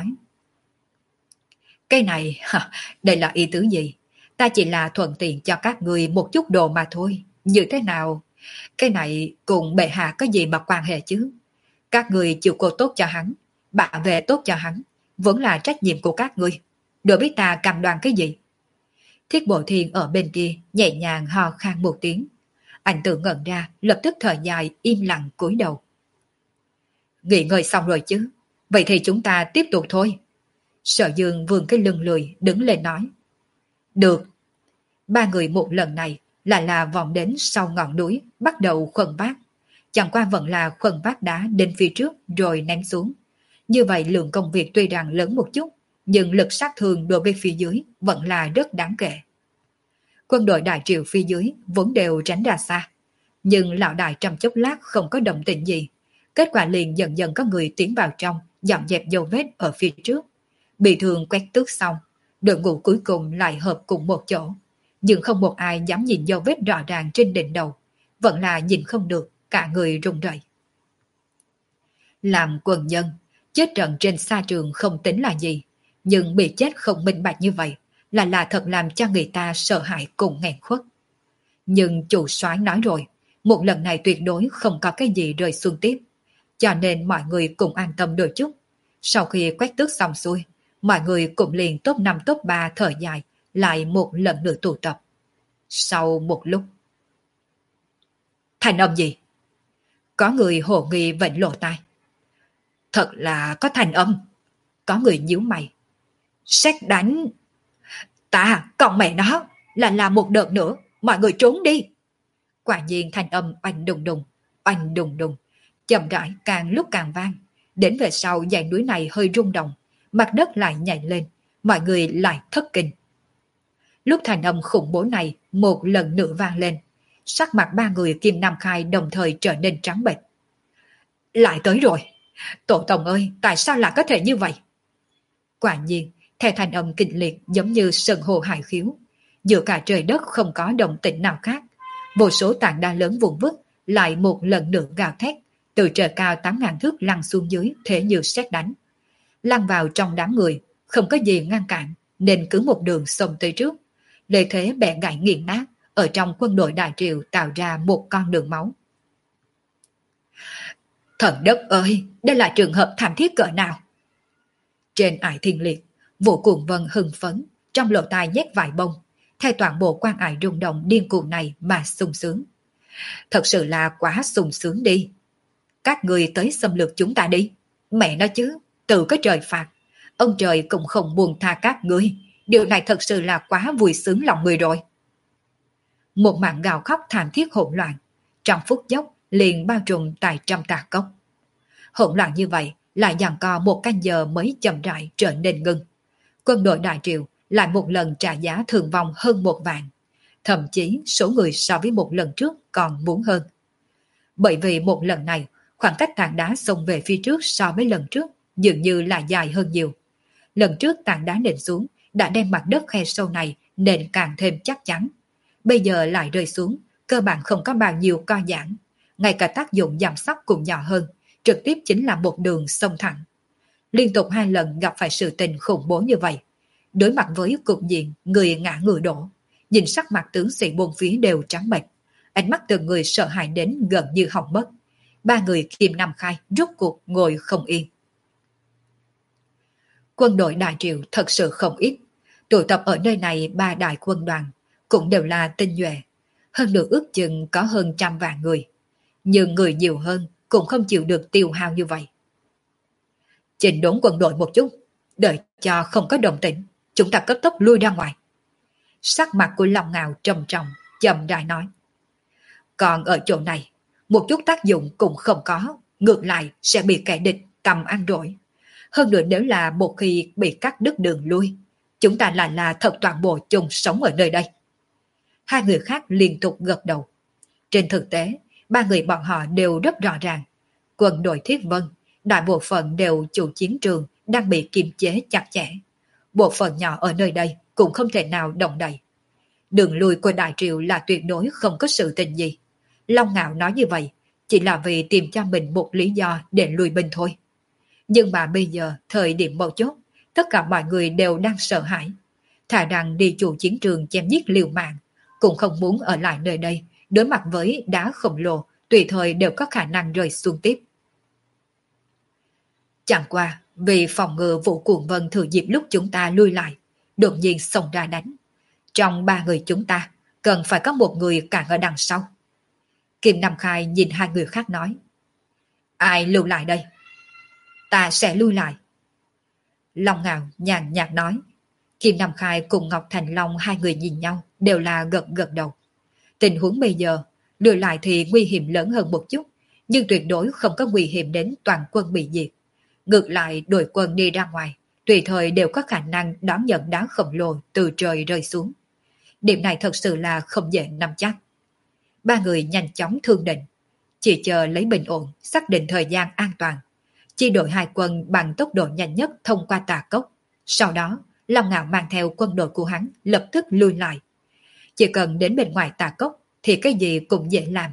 Cái này, đây là ý tứ gì? Ta chỉ là thuận tiện cho các người một chút đồ mà thôi. Như thế nào? Cái này cùng bệ hạ có gì mà quan hệ chứ? Các người chịu cô tốt cho hắn, bảo vệ tốt cho hắn, vẫn là trách nhiệm của các người. Đối với ta cam đoan cái gì? Thiết Bộ Thiên ở bên kia nhẹ nhàng hò khan một tiếng. Anh tự ngẩn ra, lập tức thở dài im lặng cúi đầu. Nghỉ ngơi xong rồi chứ? Vậy thì chúng ta tiếp tục thôi. Sở Dương vươn cái lưng lười đứng lên nói. Được. Ba người một lần này lại là vòng đến sau ngọn núi, bắt đầu khuân vác. Chẳng qua vẫn là khuân vác đá đến phía trước rồi ném xuống. Như vậy lượng công việc tuy rằng lớn một chút, nhưng lực sát thương đối với phía dưới vẫn là rất đáng kể. Quân đội đại triệu phía dưới vốn đều tránh ra xa, Nhưng lão đại trong chốc lát không có động tĩnh gì. Kết quả liền dần dần có người tiến vào trong, dọn dẹp dấu vết ở phía trước. Bị thương quét tước xong, đội ngũ cuối cùng lại hợp cùng một chỗ. Nhưng không một ai dám nhìn dấu vết rõ ràng trên đỉnh đầu. Vẫn là nhìn không được, cả người run rẩy. Làm quân nhân, chết trận trên xa trường không tính là gì. Nhưng bị chết không minh bạch như vậy là là thật làm cho người ta sợ hãi cùng nghẹn khuất. Nhưng chủ soái nói rồi, một lần này tuyệt đối không có cái gì rơi xuống tiếp. Cho nên mọi người cũng an tâm đôi chút. Sau khi quét tước xong xuôi, mọi người cũng liền top năm top ba thời dài lại một lần nữa tụ tập. Sau một lúc, thành âm gì? Có người hồ nghi vệnh lộ tai. Thật là có thành âm. Có người nhíu mày. Sét đánh. Ta, còn mẹ nó, là làm một đợt nữa, mọi người trốn đi. Quả nhiên thành âm oanh đùng đùng, oanh đùng đùng, chậm rãi càng lúc càng vang. Đến về sau dãy núi này hơi rung động, mặt đất lại nhảy lên, mọi người lại thất kinh. Lúc thành âm khủng bố này một lần nữa vang lên, sắc mặt ba người Kim Nam Khai đồng thời trở nên trắng bệch. Lại tới rồi. Tổ tông ơi, tại sao lại có thể như vậy? Quả nhiên, theo thành âm kịch liệt giống như sân hồ hải khiếu, giữa cả trời đất không có động tĩnh nào khác. Vô số tảng đá lớn vụn vứt lại một lần nữa gào thét, từ trời cao tám ngàn thước lăn xuống dưới thế như sét đánh. Lăn vào trong đám người, không có gì ngăn cản, nên cứ một đường xông tới trước. Lợi thế bẻ gãy nghiền nát, ở trong quân đội Đại Triều tạo ra một con đường máu. Thần đất ơi, đây là trường hợp thảm thiết cỡ nào? Trên ải thiên liệt, Vũ Cuồng Vân hưng phấn, trong lỗ tai nhét vài bông, theo toàn bộ quan ải rung động điên cuồng này mà sung sướng. Thật sự là quá sung sướng đi. Các người tới xâm lược chúng ta đi. Mẹ nói chứ, tự có trời phạt. Ông trời cũng không buông tha các ngươi. Điều này thật sự là quá vui sướng lòng người rồi. Một màn gào khóc thảm thiết hỗn loạn, trong phút chốc liền bao trùm tại trăm tà cốc. Hỗn loạn như vậy lại giằng co một canh giờ mới chậm rãi trở nên ngưng. Quân đội Đại Triều lại một lần trả giá thương vong hơn một vạn. Thậm chí số người so với một lần trước còn muốn hơn. Bởi vì một lần này, khoảng cách tảng đá xông về phía trước so với lần trước dường như là dài hơn nhiều. Lần trước tảng đá nện xuống đã đem mặt đất khe sâu này nện càng thêm chắc chắn. Bây giờ lại rơi xuống, cơ bản không có bao nhiêu co giãn. Ngay cả tác dụng giảm sóc cũng nhỏ hơn, trực tiếp chính là một đường sông thẳng. Liên tục hai lần gặp phải sự tình khủng bố như vậy. Đối mặt với cục diện người ngã người đổ, nhìn sắc mặt tướng sĩ bốn phía đều trắng bệch, ánh mắt từng người sợ hãi đến gần như hỏng mất. Ba người Kim Nam Khai rốt cuộc ngồi không yên. Quân đội Đại Triều thật sự không ít, tụ tập ở nơi này ba đại quân đoàn, cũng đều là tinh nhuệ, hơn được ước chừng có hơn trăm vạn người. Nhưng người nhiều hơn cũng không chịu được tiêu hao như vậy. Chỉnh đốn quân đội một chút, đợi cho không có động tĩnh, chúng ta cấp tốc lui ra ngoài. Sắc mặt của Long Ngạo trầm trọng, chậm rãi nói. Còn ở chỗ này, một chút tác dụng cũng không có, ngược lại sẽ bị kẻ địch cầm ăn rỗi. Hơn nữa nếu là một khi bị cắt đứt đường lui, chúng ta lại là thật toàn bộ chung sống ở nơi đây. Hai người khác liên tục gật đầu. Trên thực tế, ba người bọn họ đều rất rõ ràng. Quân đội Thiết Vân, đại bộ phận đều chủ chiến trường đang bị kiềm chế chặt chẽ. Bộ phận nhỏ ở nơi đây cũng không thể nào động đậy. Đường lui của Đại Triều là tuyệt đối không có sự tình gì. Long Ngạo nói như vậy chỉ là vì tìm cho mình một lý do để lùi binh thôi. Nhưng mà bây giờ, thời điểm mấu chốt, tất cả mọi người đều đang sợ hãi. Thà rằng đi chủ chiến trường chém giết liều mạng, cũng không muốn ở lại nơi đây, đối mặt với đá khổng lồ, tùy thời đều có khả năng rơi xuống tiếp. Chẳng qua, vì phòng ngừa Vũ Cuồng Vân thừa dịp lúc chúng ta lui lại, đột nhiên xông ra đánh. Trong ba người chúng ta, cần phải có một người cản ở đằng sau. Kim Nam Khai nhìn hai người khác nói. Ai lưu lại đây? Ta sẽ lui lại. Long Ngạo nhàn nhạt nói. Kim Nam Khai cùng Ngọc Thành Long hai người nhìn nhau, đều là gật gật đầu. Tình huống bây giờ, lùi lại thì nguy hiểm lớn hơn một chút, nhưng tuyệt đối không có nguy hiểm đến toàn quân bị diệt. Ngược lại đội quân đi ra ngoài, tùy thời đều có khả năng đón nhận đá khổng lồ từ trời rơi xuống. Điểm này thật sự là không dễ nắm chắc. Ba người nhanh chóng thương định, chỉ chờ lấy bình ổn, xác định thời gian an toàn. Chi đội hai quân bằng tốc độ nhanh nhất thông qua tà cốc. Sau đó, Long Ngạo mang theo quân đội của hắn lập tức lui lại. Chỉ cần đến bên ngoài tà cốc thì cái gì cũng dễ làm.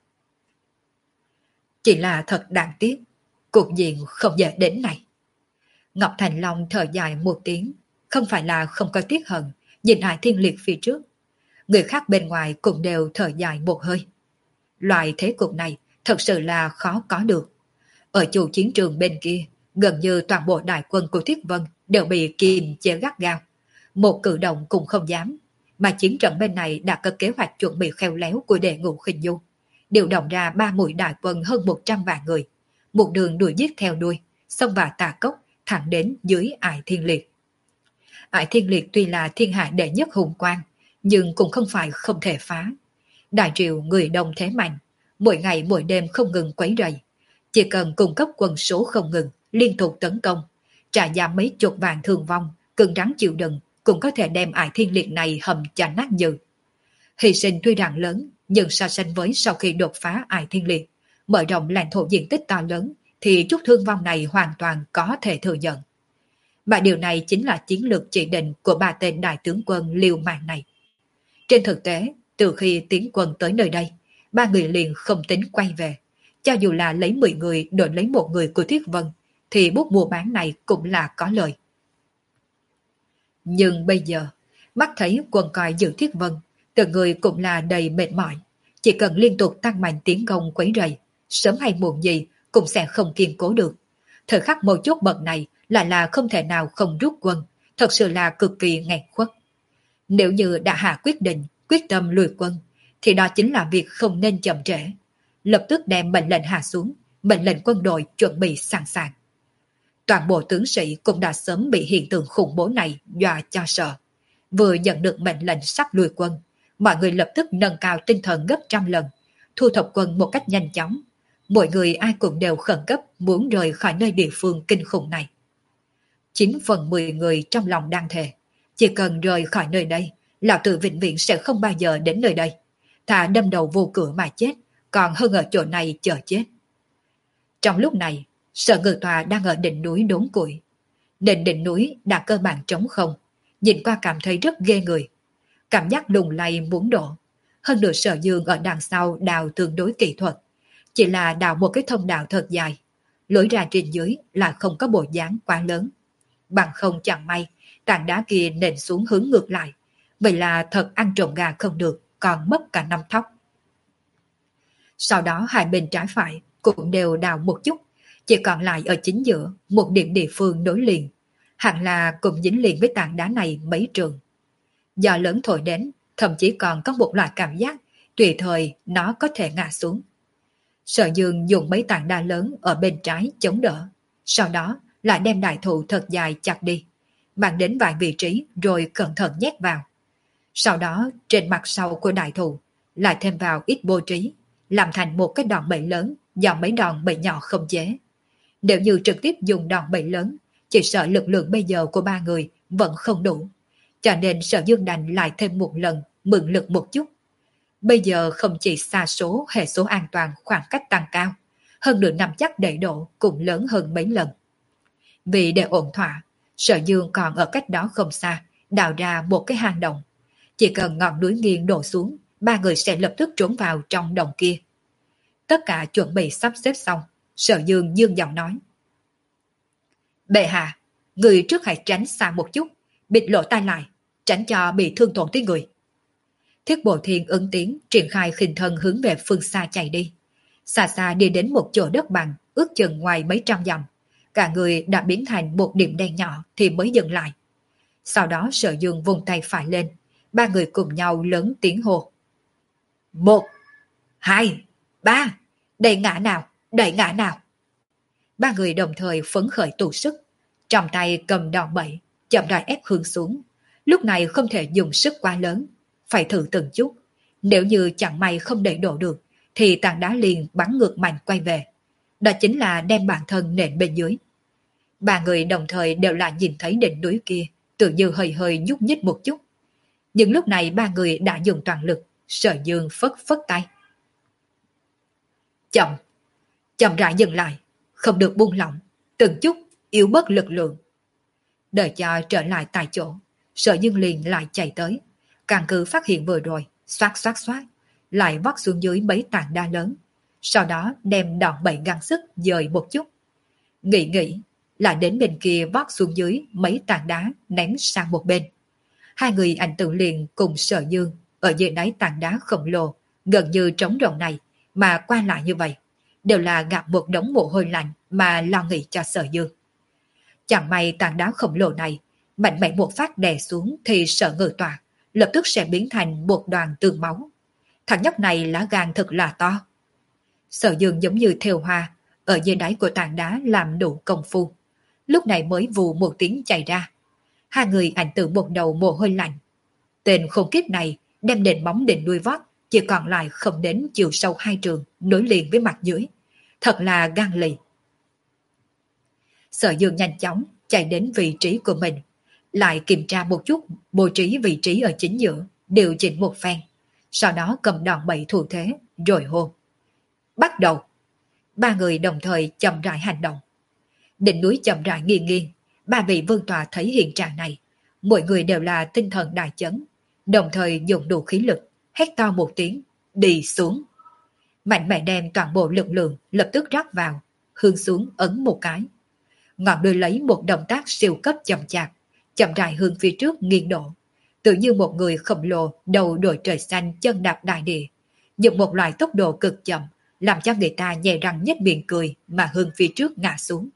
Chỉ là thật đáng tiếc, cuộc diện không dễ đến này. Ngọc Thành Long thở dài một tiếng, không phải là không có tiếc hận, nhìn Hải Thiên Liệt phía trước. Người khác bên ngoài cũng đều thở dài một hơi. Loại thế cục này thật sự là khó có được. Ở chủ chiến trường bên kia, gần như toàn bộ đại quân của Thiết Vân đều bị kiềm chế gắt gao. Một cử động cũng không dám, mà chiến trận bên này đã có kế hoạch chuẩn bị khéo léo của đệ ngũ khinh du. Điều động ra ba mũi đại quân hơn một trăm vạn người, một đường đuổi giết theo đuôi, xông vào tà cốc, thẳng đến dưới Ải Thiên Liệt. Ải Thiên Liệt tuy là thiên hạ đệ nhất hùng quan, nhưng cũng không phải không thể phá. Đại triều người đông thế mạnh, mỗi ngày mỗi đêm không ngừng quấy rầy. Chỉ cần cung cấp quân số không ngừng, liên tục tấn công, trả giá mấy chục vạn thương vong, cứng rắn chịu đựng, cũng có thể đem Ải Thiên Liệt này hầm cho nát nhừ. Hy sinh tuy rằng lớn, nhưng so sánh với sau khi đột phá Ải Thiên Liệt, mở rộng lãnh thổ diện tích to lớn, thì chút thương vong này hoàn toàn có thể thừa nhận. Mà điều này chính là chiến lược chỉ định của ba tên đại tướng quân liều mạng này. Trên thực tế, từ khi tiến quân tới nơi đây, ba người liền không tính quay về. Cho dù là lấy mười người đổi lấy một người của Thiết Vân, thì bút mua bán này cũng là có lời. Nhưng bây giờ, mắt thấy quân coi giữ Thiết Vân, từng người cũng là đầy mệt mỏi. Chỉ cần liên tục tăng mạnh tiến công quấy rầy, sớm hay muộn gì cũng sẽ không kiên cố được. Thời khắc mấu chốt bậc này lại là không thể nào không rút quân, thật sự là cực kỳ nghẹn khuất. Nếu như đã hạ quyết định, quyết tâm lùi quân, thì đó chính là việc không nên chậm trễ. Lập tức đem mệnh lệnh hạ xuống, mệnh lệnh quân đội chuẩn bị sẵn sàng. Toàn bộ tướng sĩ cũng đã sớm bị hiện tượng khủng bố này dọa cho sợ. Vừa nhận được mệnh lệnh sắp lùi quân, mọi người lập tức nâng cao tinh thần gấp trăm lần, thu thập quân một cách nhanh chóng. Mỗi người ai cũng đều khẩn cấp muốn rời khỏi nơi địa phương kinh khủng này. Chín phần mười người trong lòng đang thề, chỉ cần rời khỏi nơi đây, lão tử vĩnh viễn sẽ không bao giờ đến nơi đây. Thà đâm đầu vô cửa mà chết, còn hơn ở chỗ này chờ chết. Trong lúc này, Sở Ngự Tòa đang ở đỉnh núi đốn củi. Nền đỉnh núi đã cơ bản trống không, nhìn qua cảm thấy rất ghê người. Cảm giác lùng lay muốn đổ. Hơn nữa Sở Dương ở đằng sau đào tương đối kỹ thuật, chỉ là đào một cái thông đạo thật dài, lối ra trên dưới là không có bộ dáng quá lớn. Bằng không chẳng may, tảng đá kia nện xuống hướng ngược lại, vậy là thật ăn trộm gà không được, còn mất cả năm thóc. Sau đó hai bên trái phải cũng đều đào một chút, chỉ còn lại ở chính giữa một điểm địa phương nối liền, hẳn là cùng dính liền với tảng đá này mấy trường. Gió lớn thổi đến, thậm chí còn có một loại cảm giác tùy thời nó có thể ngã xuống. Sở Dương dùng mấy tảng đá lớn ở bên trái chống đỡ, sau đó lại đem đại thụ thật dài chặt đi, mang đến vài vị trí rồi cẩn thận nhét vào. Sau đó trên mặt sau của đại thụ lại thêm vào ít bố trí, làm thành một cái đòn bẩy lớn do mấy đòn bẩy nhỏ không chế. Nếu như trực tiếp dùng đòn bẩy lớn, chỉ sợ lực lượng bây giờ của ba người vẫn không đủ, cho nên Sở Dương đành lại thêm một lần mượn lực một chút. Bây giờ không chỉ xa số hệ số an toàn khoảng cách tăng cao, hơn nữa nắm chắc đẩy độ cũng lớn hơn mấy lần. Vì để ổn thỏa, Sở Dương còn ở cách đó không xa đào ra một cái hang động. Chỉ cần ngọn núi nghiêng đổ xuống, ba người sẽ lập tức trốn vào trong động kia. Tất cả chuẩn bị sắp xếp xong, Sở Dương dương giọng nói: Bệ hạ, người trước hãy tránh xa một chút, bịt lỗ tai lại, tránh cho bị thương tổn tới người. Thiết Bộ Thiên ứng tiếng triển khai khinh thân hướng về phương xa chạy đi. Xa xa đi đến một chỗ đất bằng, ước chừng ngoài mấy trăm dặm. Cả người đã biến thành một điểm đen nhỏ thì mới dừng lại. Sau đó Sở Dương vùng tay phải lên, ba người cùng nhau lớn tiếng hô: Một, hai, ba, đẩy ngã nào, đẩy ngã nào. Ba người đồng thời phấn khởi tụ sức, trong tay cầm đòn bẩy, chậm rãi ép hướng xuống. Lúc này không thể dùng sức quá lớn, phải thử từng chút. Nếu như chẳng may không đẩy đổ được, thì tảng đá liền bắn ngược mạnh quay về. Đó chính là đem bản thân nện bên dưới. Ba người đồng thời đều là nhìn thấy đỉnh núi kia, tự như hơi hơi nhúc nhích một chút. Nhưng lúc này ba người đã dùng toàn lực, Sở Dương phất phất tay, Chậm, chậm rãi dừng lại, không được buông lỏng, từng chút yếu bớt lực lượng. Đợi cho trở lại tại chỗ, Sở Dương liền lại chạy tới, càng cứ phát hiện vừa rồi, xoát xoát xoát, lại vót xuống dưới mấy tảng đá lớn, sau đó đem đòn bẩy gắng sức dời một chút. Nghĩ nghĩ, lại đến bên kia vót xuống dưới mấy tảng đá ném sang một bên. Hai người ảnh tự liền cùng Sở Dương ở dưới đáy tảng đá khổng lồ, gần như trống rỗng này, mà qua lại như vậy, đều là gặp một đống mồ hôi lạnh mà lo nghĩ cho Sở Dương. Chẳng may tảng đá khổng lồ này, mạnh mẽ một phát đè xuống thì Sở Ngự Tọa lập tức sẽ biến thành một đoàn tường máu. Thằng nhóc này lá gan thật là to. Sở Dương giống như thêu hoa, ở dưới đáy của tảng đá làm đủ công phu. Lúc này mới vù một tiếng chạy ra. Hai người ảnh tự một đầu mồ hôi lạnh. Tên khốn kiếp này đem nền móng định đuôi vót, chỉ còn lại không đến chiều sâu hai trường, nối liền với mặt dưới. Thật là gan lì. Sở Dương nhanh chóng chạy đến vị trí của mình, lại kiểm tra một chút bố trí vị trí ở chính giữa, điều chỉnh một phen. Sau đó cầm đòn bẩy thủ thế, rồi hô. Bắt đầu. Ba người đồng thời chậm rãi hành động. Đỉnh núi chậm rãi nghiêng nghiêng, ba vị vương tọa thấy hiện trạng này, mỗi người đều là tinh thần đại chấn, đồng thời dùng đủ khí lực, hét to một tiếng, đi xuống. Mạnh mẽ đem toàn bộ lực lượng lập tức rót vào, hướng xuống ấn một cái. Ngọn đuôi lấy một động tác siêu cấp chậm chạp, chậm rãi hướng phía trước nghiêng đổ, tự như một người khổng lồ đầu đội trời xanh chân đạp đại địa, dùng một loại tốc độ cực chậm, làm cho người ta nhè răng nhếch miệng cười mà hướng phía trước ngã xuống.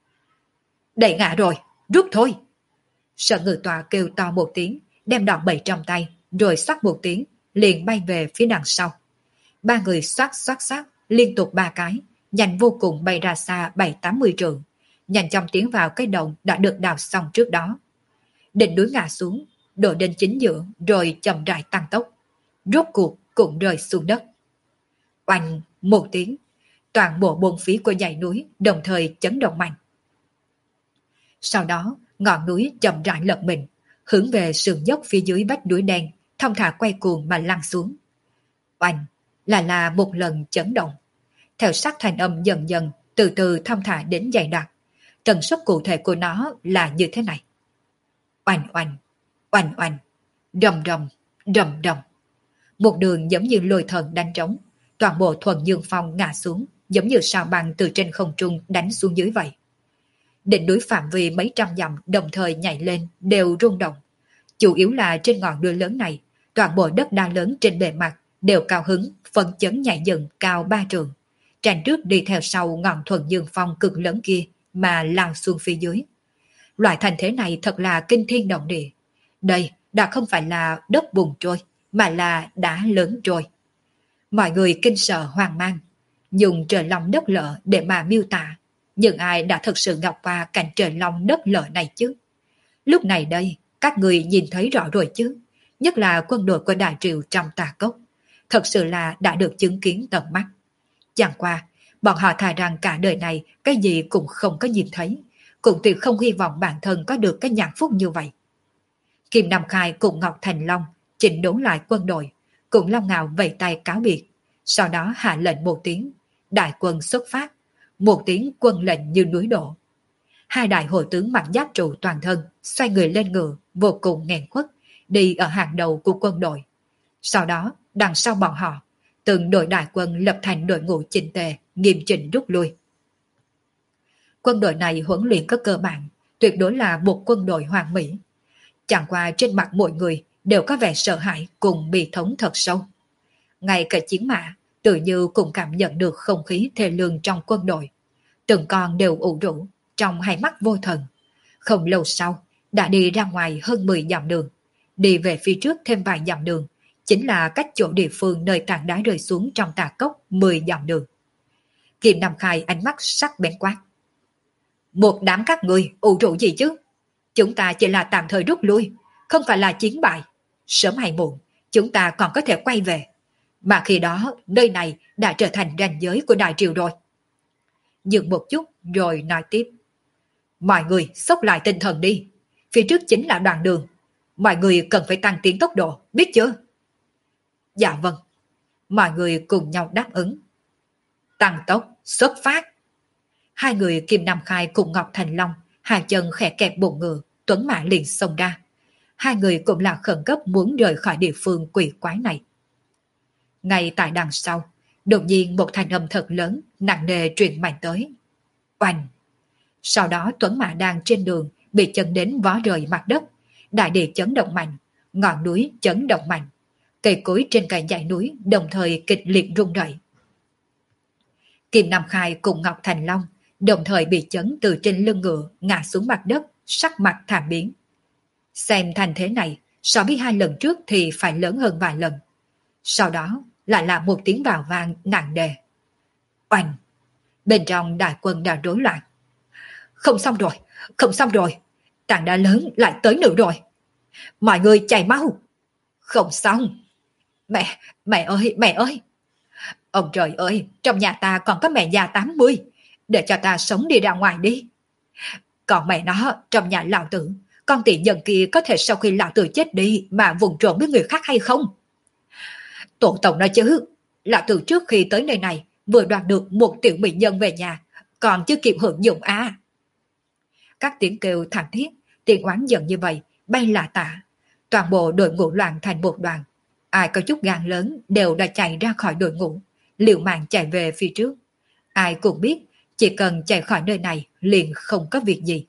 Đẩy ngã rồi, rút thôi. Sở Ngự Tọa kêu to một tiếng, đem đòn bẩy trong tay, rồi xoát một tiếng, liền bay về phía đằng sau. Ba người xoát xoát xoát, liên tục ba cái, nhanh vô cùng bay ra xa bảy tám mươi trượng, nhanh chóng tiến vào cái động đã được đào xong trước đó. Đỉnh núi ngã xuống, đổ đến chính giữa, rồi chậm rãi tăng tốc, rốt cuộc cũng rơi xuống đất. Oanh một tiếng, toàn bộ bốn phía của dãy núi đồng thời chấn động mạnh. Sau đó, ngọn núi chậm rãi lật mình, hướng về sườn dốc phía dưới vách núi đen, thong thả quay cuồng mà lăn xuống. Oanh, là là một lần chấn động. Theo sắc thanh âm dần dần, từ từ thong thả đến dày đặc. Tần suất cụ thể của nó là như thế này. Oanh oanh, oanh oanh, rầm rầm, rầm rầm. Một đường giống như lôi thần đánh trống, toàn bộ thuần dương phong ngã xuống, giống như sao băng từ trên không trung đánh xuống dưới vậy. Đỉnh núi phạm vi mấy trăm dặm đồng thời nhảy lên, đều rung động. Chủ yếu là trên ngọn núi lớn này, toàn bộ đất đá lớn trên bề mặt đều cao hứng, phấn chấn nhảy dần cao ba trường. Tràn trước đi theo sau ngọn thuần dương phong cực lớn kia mà lao xuống phía dưới. Loại thành thế này thật là kinh thiên động địa. Đây đã không phải là đất bùn trôi, mà là đá lớn trôi. Mọi người kinh sợ hoang mang, dùng trời long đất lở để mà miêu tả. Nhưng ai đã thực sự gặp qua cảnh trời long đất lở này chứ? Lúc này đây, các người nhìn thấy rõ rồi chứ? Nhất là quân đội của Đại Triều trong Tà Cốc. Thật sự là đã được chứng kiến tận mắt. Chẳng qua, bọn họ thà rằng cả đời này cái gì cũng không có nhìn thấy, cũng tuyệt không hy vọng bản thân có được cái nhạc phúc như vậy. Kim Nam Khai cùng Ngọc Thành Long chỉnh đốn lại quân đội, cùng Long Ngạo vẫy tay cáo biệt, sau đó hạ lệnh một tiếng, đại quân xuất phát, một tiếng quân lệnh như núi đổ. Hai đại hội tướng mặc giáp trụ toàn thân, xoay người lên ngựa, vô cùng nghẹn khuất, đi ở hàng đầu của quân đội. Sau đó, đằng sau bọn họ, từng đội đại quân lập thành đội ngũ chỉnh tề, nghiêm chỉnh rút lui. Quân đội này huấn luyện có cơ bản, tuyệt đối là một quân đội hoàn mỹ. Chẳng qua trên mặt mọi người đều có vẻ sợ hãi cùng bi thống thật sâu. Ngay cả chiến mã, tự như cũng cảm nhận được không khí thê lương trong quân đội. Từng con đều ủ rũ, trong hai mắt vô thần. Không lâu sau, đã đi ra ngoài hơn mười dặm đường. Đi về phía trước thêm vài dặm đường, chính là cách chỗ địa phương nơi tảng đá rơi xuống trong Tà Cốc mười dặm đường. Kim Nam Khai ánh mắt sắc bén quát. Một đám các người ủ rũ gì chứ? Chúng ta chỉ là tạm thời rút lui, không phải là chiến bại. Sớm hay muộn, chúng ta còn có thể quay về. Mà khi đó, nơi này đã trở thành ranh giới của Đại Triều rồi. Dừng một chút rồi nói tiếp. Mọi người xốc lại tinh thần đi. Phía trước chính là đoạn đường. Mọi người cần phải tăng tiến tốc độ, biết chưa? Dạ vâng. Mọi người cùng nhau đáp ứng. Tăng tốc, xuất phát. Hai người Kim Nam Khai cùng Ngọc Thành Long, hai chân khẽ kẹp bụng ngựa, Tuấn Mã liền xông ra. Hai người cũng là khẩn cấp muốn rời khỏi địa phương quỷ quái này. Ngay tại đằng sau, đột nhiên một thanh âm thật lớn, nặng nề truyền mạnh tới. Oanh! Sau đó Tuấn Mã đang trên đường, bị chấn đến vó rời mặt đất. Đại địa chấn động mạnh, ngọn núi chấn động mạnh. Cây cối trên cả dãy núi đồng thời kịch liệt rung rẩy. Kim Nam Khai cùng Ngọc Thành Long đồng thời bị chấn từ trên lưng ngựa ngã xuống mặt đất, sắc mặt thảm biến. Xem thành thế này, so với hai lần trước thì phải lớn hơn vài lần. Sau đó lại là một tiếng vào vang nặng nề. Oanh! Bên trong đại quân đã rối loạn. Không xong rồi, không xong rồi. Tảng đá lớn lại tới nữa rồi. Mọi người chạy mau. Không xong. Mẹ, mẹ ơi, mẹ ơi. Ông trời ơi, trong nhà ta còn có mẹ già tám mươi. Để cho ta sống đi ra ngoài đi. Còn mẹ nó, trong nhà lão tử, con tỷ nhân kia có thể sau khi lão tử chết đi mà vùng trộn với người khác hay không? Tổ tổng nói chứ, lão tử trước khi tới nơi này vừa đoạt được một tiểu mỹ nhân về nhà, còn chưa kịp hưởng dụng à. Các tiếng kêu thảm thiết, tiếng oán giận như vậy, bay là tả. Toàn bộ đội ngũ loạn thành một đoàn. Ai có chút gan lớn đều đã chạy ra khỏi đội ngũ, liều mạng chạy về phía trước. Ai cũng biết, chỉ cần chạy khỏi nơi này liền không có việc gì.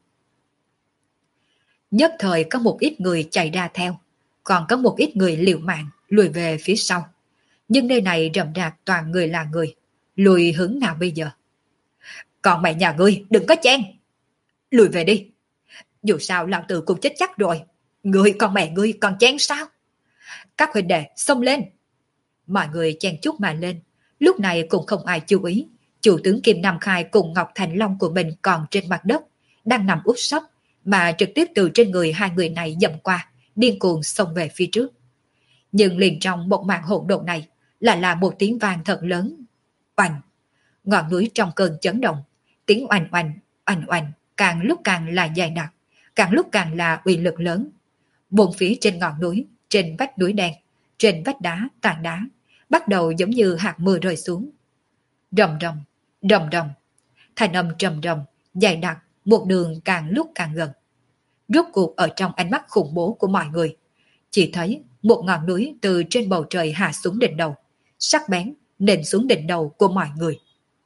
Nhất thời có một ít người chạy ra theo, còn có một ít người liều mạng lùi về phía sau. Nhưng nơi này rậm rạp toàn người là người, lùi hướng nào bây giờ? Còn mẹ nhà ngươi đừng có chen, lùi về đi. Dù sao lão tử cũng chết chắc rồi, ngươi còn mẹ ngươi còn chen sao? Các huynh đệ xông lên. Mọi người chen chúc mà lên, lúc này cũng không ai chú ý. Chủ tướng Kim Nam Khai cùng Ngọc Thành Long của mình còn trên mặt đất, đang nằm úp sấp, mà trực tiếp từ trên người hai người này dậm qua, điên cuồng xông về phía trước. Nhưng liền trong một màn hỗn độn này, lại là một tiếng vang thật lớn. Oanh! Ngọn núi trong cơn chấn động, tiếng oanh oanh, oanh oanh, càng lúc càng là dài đặc, càng lúc càng là uy lực lớn. Bốn phía trên ngọn núi, trên vách núi đen, trên vách đá, tảng đá, bắt đầu giống như hạt mưa rơi xuống. Rầm rầm, rầm rầm, thanh âm trầm rầm, dài đặc, một đường càng lúc càng gần. Rốt cuộc ở trong ánh mắt khủng bố của mọi người, chỉ thấy một ngọn núi từ trên bầu trời hạ xuống đỉnh đầu, sắc bén nện xuống đỉnh đầu của mọi người.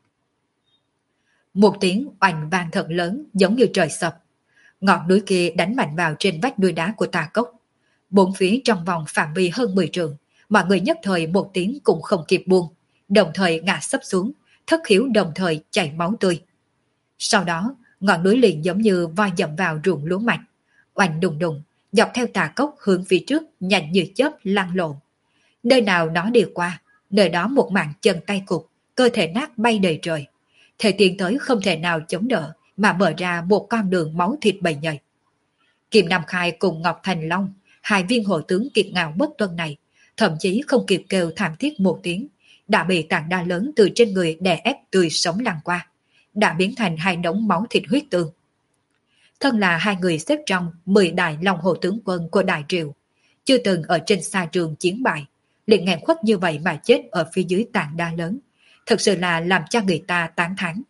Một tiếng oanh vang thật lớn giống như trời sập. Ngọn núi kia đánh mạnh vào trên vách núi đá của Tà Cốc. Bốn phía trong vòng phạm vi hơn mười trượng, mọi người nhất thời một tiếng cũng không kịp buông, đồng thời ngã sấp xuống, thất khiếu đồng thời chảy máu tươi. Sau đó, ngọn núi liền giống như voi dậm vào ruộng lúa mạch, oanh đùng đùng, dọc theo Tà Cốc hướng phía trước nhanh như chớp lăn lộn. Nơi nào nó đi qua, nơi đó một mảng chân tay cụt, cơ thể nát bay đầy trời. Thể tiến tới không thể nào chống đỡ, mà mở ra một con đường máu thịt bầy nhầy. Kim Nam Khai cùng Ngọc Thành Long, hai viên hộ tướng kiệt ngạo bất tuân này, thậm chí không kịp kêu thảm thiết một tiếng, đã bị tảng đá lớn từ trên người đè ép tươi sống lăn qua, đã biến thành hai đống máu thịt huyết tương. Thân là hai người xếp trong mười đại long hộ tướng quân của Đại Triều, chưa từng ở trên xa trường chiến bại, liền nghẹn khuất như vậy mà chết ở phía dưới tảng đá lớn, thật sự là làm cho người ta tán thán.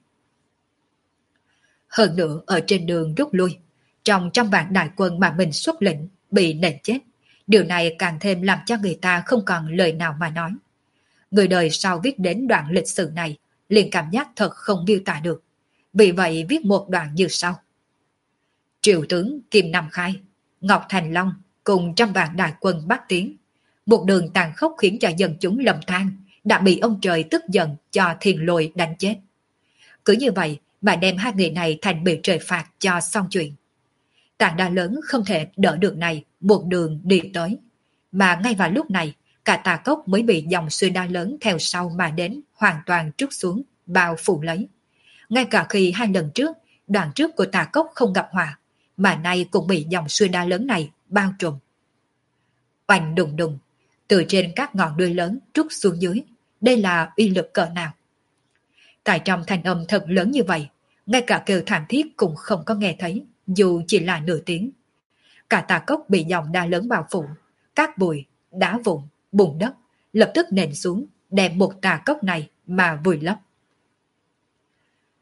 Hơn nữa ở trên đường rút lui, trong trăm vạn đại quân mà mình xuất lĩnh bị nện chết, điều này càng thêm làm cho người ta không còn lời nào mà nói. Người đời sau viết đến đoạn lịch sử này liền cảm giác thật không miêu tả được, vì vậy viết một đoạn như sau. Triều tướng Kim Nam Khai, Ngọc Thành Long cùng trăm vạn đại quân Bắc tiến, một đường tàn khốc khiến cho dân chúng lầm than, đã bị ông trời tức giận cho thiền lôi đánh chết. Cứ như vậy mà đem hai người này thành bị trời phạt cho xong chuyện. Tảng đá lớn không thể đỡ được này một đường đi tới, mà ngay vào lúc này cả Tà Cốc mới bị dòng suối đá lớn theo sau mà đến hoàn toàn trút xuống, bao phủ lấy. Ngay cả khi hai lần trước đoạn trước của Tà Cốc không gặp họa, mà nay cũng bị dòng suối đá lớn này bao trùm. Oanh đùng đùng, từ trên các ngọn núi lớn trút xuống dưới, đây là uy lực cỡ nào? Tại trong thanh âm thật lớn như vậy, ngay cả kêu thảm thiết cũng không có nghe thấy, dù chỉ là nửa tiếng. Cả Tà Cốc bị dòng đá lớn bao phủ, các bụi, đá vụn, bùn đất lập tức nện xuống, đem một Tà Cốc này mà vùi lấp.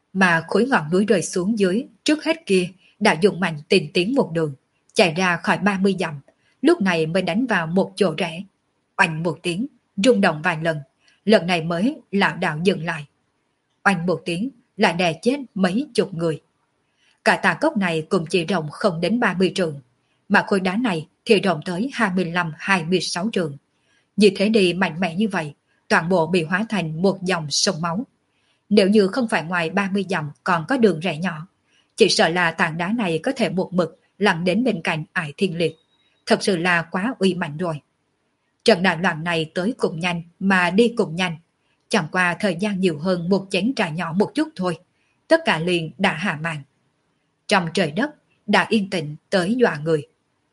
Mà khối ngọn núi rơi xuống dưới trước hết kia đã dùng mạnh tìm tiến một đường, chạy ra khỏi ba mươi dặm, lúc này mới đánh vào một chỗ rẽ. Oanh một tiếng, rung động vài lần, lần này mới lảo đảo dừng lại. Oanh một tiếng, lại đè chết mấy chục người. Cả tà cốc này cũng chỉ rộng không đến ba mươi trượng, mà khối đá này thì rộng tới hai mươi lăm hai mươi sáu trượng. Như thế đi mạnh mẽ như vậy, toàn bộ bị hóa thành một dòng sông máu. Nếu như không phải ngoài ba mươi dặm còn có đường rẽ nhỏ, chỉ sợ là tảng đá này có thể một mực lặn đến bên cạnh Ải Thiên Liệt. Thật sự là quá uy mạnh rồi. Trận đại loạn này tới cũng nhanh mà đi cũng nhanh. Chẳng qua thời gian nhiều hơn một chén trà nhỏ một chút thôi, tất cả liền đã hạ màn. Trong trời đất đã yên tĩnh tới dọa người.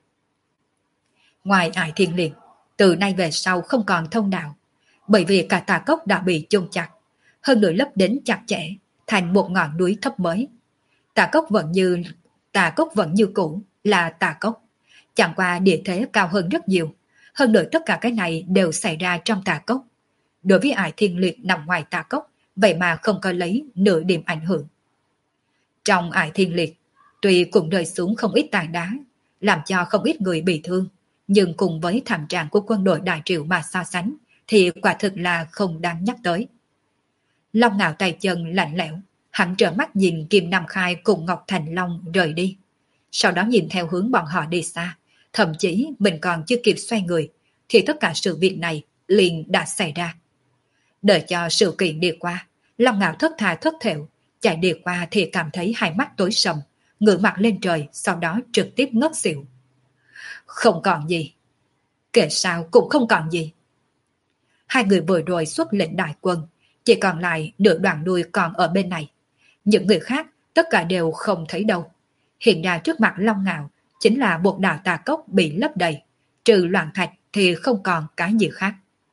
Ngoài Ải Thiên Liệt, từ nay về sau không còn thông đạo, bởi vì cả tà cốc đã bị chôn chặt, hơn nữa lấp đến chặt chẽ thành một ngọn núi thấp mới. Tà cốc vẫn như tà cốc vẫn như cũ là tà cốc, chẳng qua địa thế cao hơn rất nhiều, hơn nữa tất cả cái này đều xảy ra trong tà cốc. Đối với Ải Thiên Liệt nằm ngoài tà cốc, vậy mà không có lấy nửa điểm ảnh hưởng. Trong Ải Thiên Liệt, tuy cũng rơi xuống không ít tảng đá, làm cho không ít người bị thương, nhưng cùng với thảm trạng của quân đội Đại Triệu mà so sánh, thì quả thực là không đáng nhắc tới. Long Ngạo tay chân lạnh lẽo, hắn trở mắt nhìn Kim Nam Khai cùng Ngọc Thành Long rời đi. Sau đó nhìn theo hướng bọn họ đi xa, thậm chí mình còn chưa kịp xoay người, thì tất cả sự việc này liền đã xảy ra. Đợi cho sự kiện đi qua, Long Ngạo thất tha thất thểu, chạy đi qua thì cảm thấy hai mắt tối sầm, ngửa mặt lên trời, sau đó trực tiếp ngất xỉu. Không còn gì. Kể sao cũng không còn gì. Hai người vừa rồi xuất lệnh đại quân, chỉ còn lại nửa đoàn đuôi còn ở bên này. Những người khác tất cả đều không thấy đâu. Hiện ra trước mặt Long Ngạo chính là một đảo tà cốc bị lấp đầy, trừ loạn thạch thì không còn cái gì khác.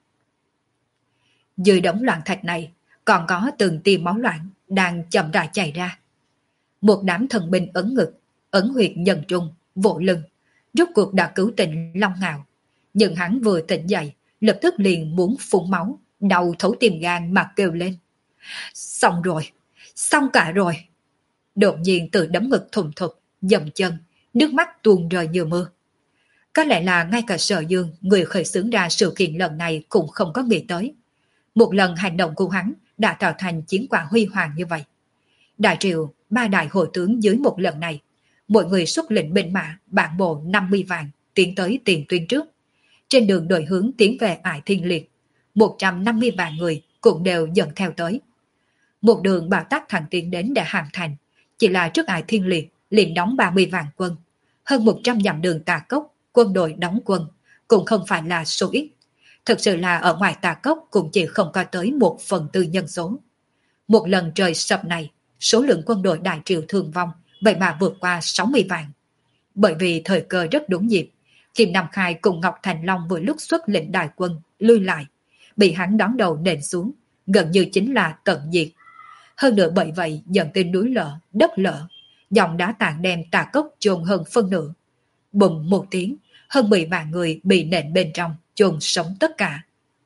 Dưới đống loạn thạch này còn có từng tia máu loãng đang chậm rãi chảy ra. Một đám thần binh ấn ngực, ấn huyệt nhân trung, vỗ lưng, rốt cuộc đã cứu tỉnh Long Ngạo. Nhưng hắn vừa tỉnh dậy, lập tức liền muốn phun máu, đầu thấu tim gan mà kêu lên. Xong rồi, xong cả rồi. Đột nhiên từ đấm ngực thùng thục, dầm chân, nước mắt tuôn rơi như mưa. Có lẽ là ngay cả Sở Dương, người khởi xướng ra sự kiện lần này cũng không có nghĩ tới. Một lần hành động của hắn đã tạo thành chiến quả huy hoàng như vậy. Đại Triệu, ba đại hội tướng dưới một lần này, mỗi người xuất lệnh binh mã bản bộ năm mươi vạn tiến tới tiền tuyến trước. Trên đường đổi hướng tiến về Ải Thiên Liệt, một trăm năm mươi vạn người cũng đều dẫn theo tới. Một đường bảo tắc thẳng tiến đến để hoàn thành, chỉ là trước Ải Thiên Liệt liền đóng ba mươi vạn quân, hơn một trăm dặm đường tà cốc, quân đội đóng quân, cũng không phải là số ít. Thực sự là ở ngoài tà cốc cũng chỉ không có tới một phần tư nhân số. Một lần trời sập này, số lượng quân đội Đại Triệu thương vong vậy mà vượt qua sáu mươi vạn. Bởi vì thời cơ rất đúng dịp, Kim Nam Khai cùng Ngọc Thành Long vừa lúc xuất lệnh đại quân lui lại, bị hắn đón đầu nện xuống, gần như chính là tận diệt. Hơn nữa bởi vậy dẫn tới núi lở, đất lở, dòng đá tảng đem tà cốc chôn hơn phân nửa. Bùm một tiếng, hơn mười vạn người bị nện bên trong, chôn sống tất cả.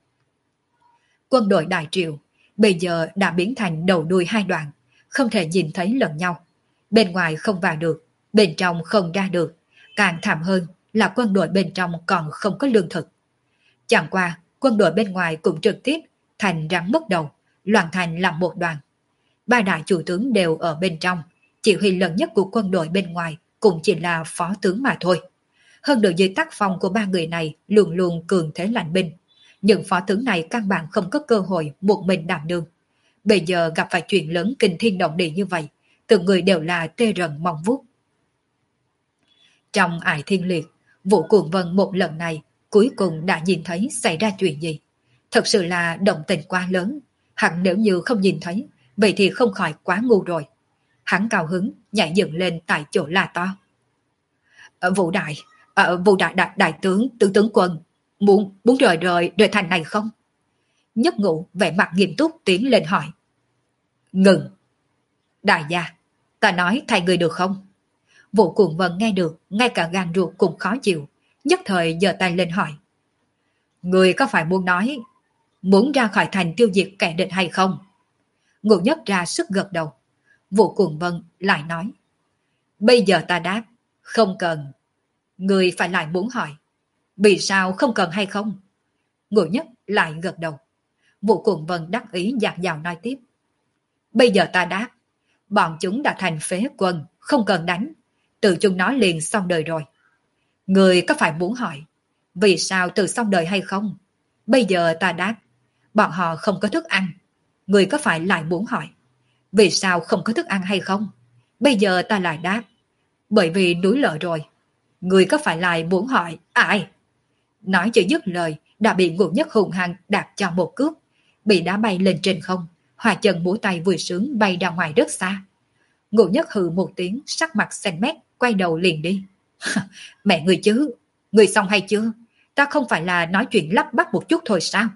Quân đội Đại Triệu bây giờ đã biến thành đầu đuôi hai đoạn, không thể nhìn thấy lẫn nhau. Bên ngoài không vào được, bên trong không ra được, càng thảm hơn là quân đội bên trong còn không có lương thực. Chẳng qua, quân đội bên ngoài cũng trực tiếp thành rắn mất đầu, loạn thành làm một đoàn. Ba đại chủ tướng đều ở bên trong, chỉ huy lớn nhất của quân đội bên ngoài cũng chỉ là phó tướng mà thôi. Hơn nữa dưới tác phong của ba người này luôn luôn cường thế lãnh binh, nhưng phó tướng này căn bản không có cơ hội một mình đảm đương. Bây giờ gặp phải chuyện lớn kinh thiên động địa như vậy, từng người đều là tê rần mong vuốt. Trong Ải Thiên Liệt, Vũ Cuồng Vân một lần này cuối cùng đã nhìn thấy xảy ra chuyện gì. Thật sự là động tình quá lớn, hẳn nếu như không nhìn thấy, vậy thì không khỏi quá ngu rồi. Hắn cao hứng nhảy dựng lên tại chỗ la to. Ở Vũ Đại, ở Vũ Đại đại, đại tướng, tướng tướng quân, muốn, muốn rời rời rời thành này không? Nhất Ngũ vẻ mặt nghiêm túc tiến lên hỏi. Ngừng. Đại gia, ta nói thay người được không? Vũ Cuồng Vân nghe được, ngay cả gan ruột cũng khó chịu, nhất thời giơ tay lên hỏi. Người có phải muốn nói, muốn ra khỏi thành tiêu diệt kẻ địch hay không? Ngũ Nhất ra sức gật đầu. Vũ Cuồng Vân lại nói, bây giờ ta đáp, không cần. Người phải lại muốn hỏi, vì sao không cần hay không? Ngũ Nhất lại gật đầu. Vũ Cuồng Vân đắc ý dạt dào nói tiếp, bây giờ ta đáp, bọn chúng đã thành phế quân, không cần đánh, tự chúng nó liền xong đời rồi. Người có phải muốn hỏi, vì sao tự xong đời hay không? Bây giờ ta đáp, bọn họ không có thức ăn. Người có phải lại muốn hỏi, vì sao không có thức ăn hay không? Bây giờ ta lại đáp, bởi vì núi lở rồi. Người có phải lại muốn hỏi, ai? Nói chưa dứt lời, đã bị Ngũ Nhất hùng hăng đạp cho một cước, bị đá bay lên trên không, hòa chân múa tay vui sướng bay ra ngoài rất xa. Ngũ Nhất hừ một tiếng, sắc mặt xanh mét, quay đầu liền đi. Mẹ người chứ, người xong hay chưa? Ta không phải là nói chuyện lắp bắp một chút thôi sao?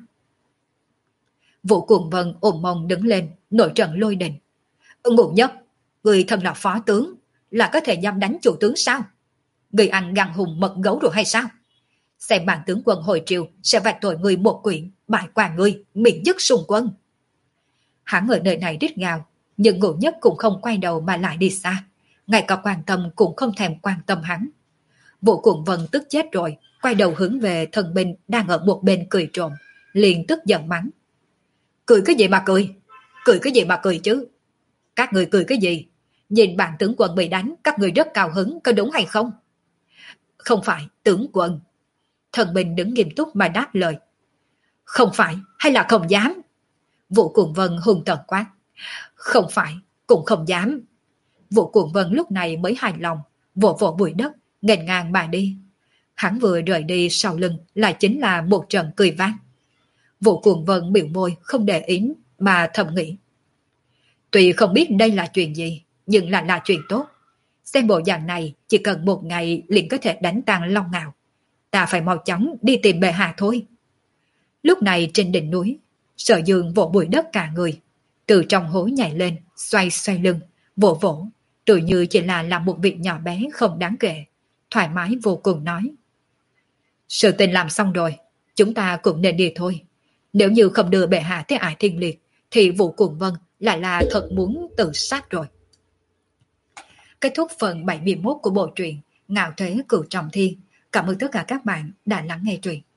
Vũ Cuồng Vân ôm mông đứng lên, nổi trận lôi đình. Ngũ Nhất, người thân là phó tướng, là có thể dám đánh chủ tướng sao? Người ăn gan hùng mật gấu rồi hay sao? Xem bản tướng quân hồi triều sẽ vạch tội người một quyển, bại quan người, miễn dứt xung quân. Hắn ở nơi này rít gào, nhưng Ngũ Nhất cũng không quay đầu mà lại đi xa, ngay cả quan tâm cũng không thèm quan tâm hắn. Vũ Cuồng Vân tức chết rồi, quay đầu hướng về thần binh đang ở một bên cười trộm, liền tức giận mắng. Cười cái gì mà cười? Cười cái gì mà cười chứ? Các người cười cái gì? Nhìn bản tướng quân bị đánh, các người rất cao hứng, có đúng hay không? Không phải, tướng quân. Thần binh đứng nghiêm túc mà đáp lời. Không phải, hay là không dám? Vũ Cuồng Vân hung tợn quát. Không phải, cũng không dám. Vũ Cuồng Vân lúc này mới hài lòng, vỗ vỗ bụi đất, nghênh ngang mà đi. Hắn vừa rời đi, sau lưng lại chính là một trận cười vang. Vũ Cuồng Vân biểu môi không để ý mà thầm nghĩ. Tuy không biết đây là chuyện gì, nhưng là là chuyện tốt. Xem bộ dạng này chỉ cần một ngày liền có thể đánh tan Long Ngạo. Ta phải mau chóng đi tìm bệ hạ thôi. Lúc này trên đỉnh núi, Sở Dương vỗ bụi đất cả người, từ trong hố nhảy lên, xoay xoay lưng, vỗ vỗ, tự như chỉ là làm một việc nhỏ bé không đáng kể, thoải mái vô cùng nói. Sự tình làm xong rồi, chúng ta cũng nên đi thôi. Nếu như không đưa bệ hạ tới Ải Thiên Liệt, thì Vũ Cuồng Vân lại là thật muốn tự sát rồi. Kết thúc phần bảy mươi mốt của bộ truyện Ngạo Thế Cửu Trọng Thiên. Cảm ơn tất cả các bạn đã lắng nghe truyện.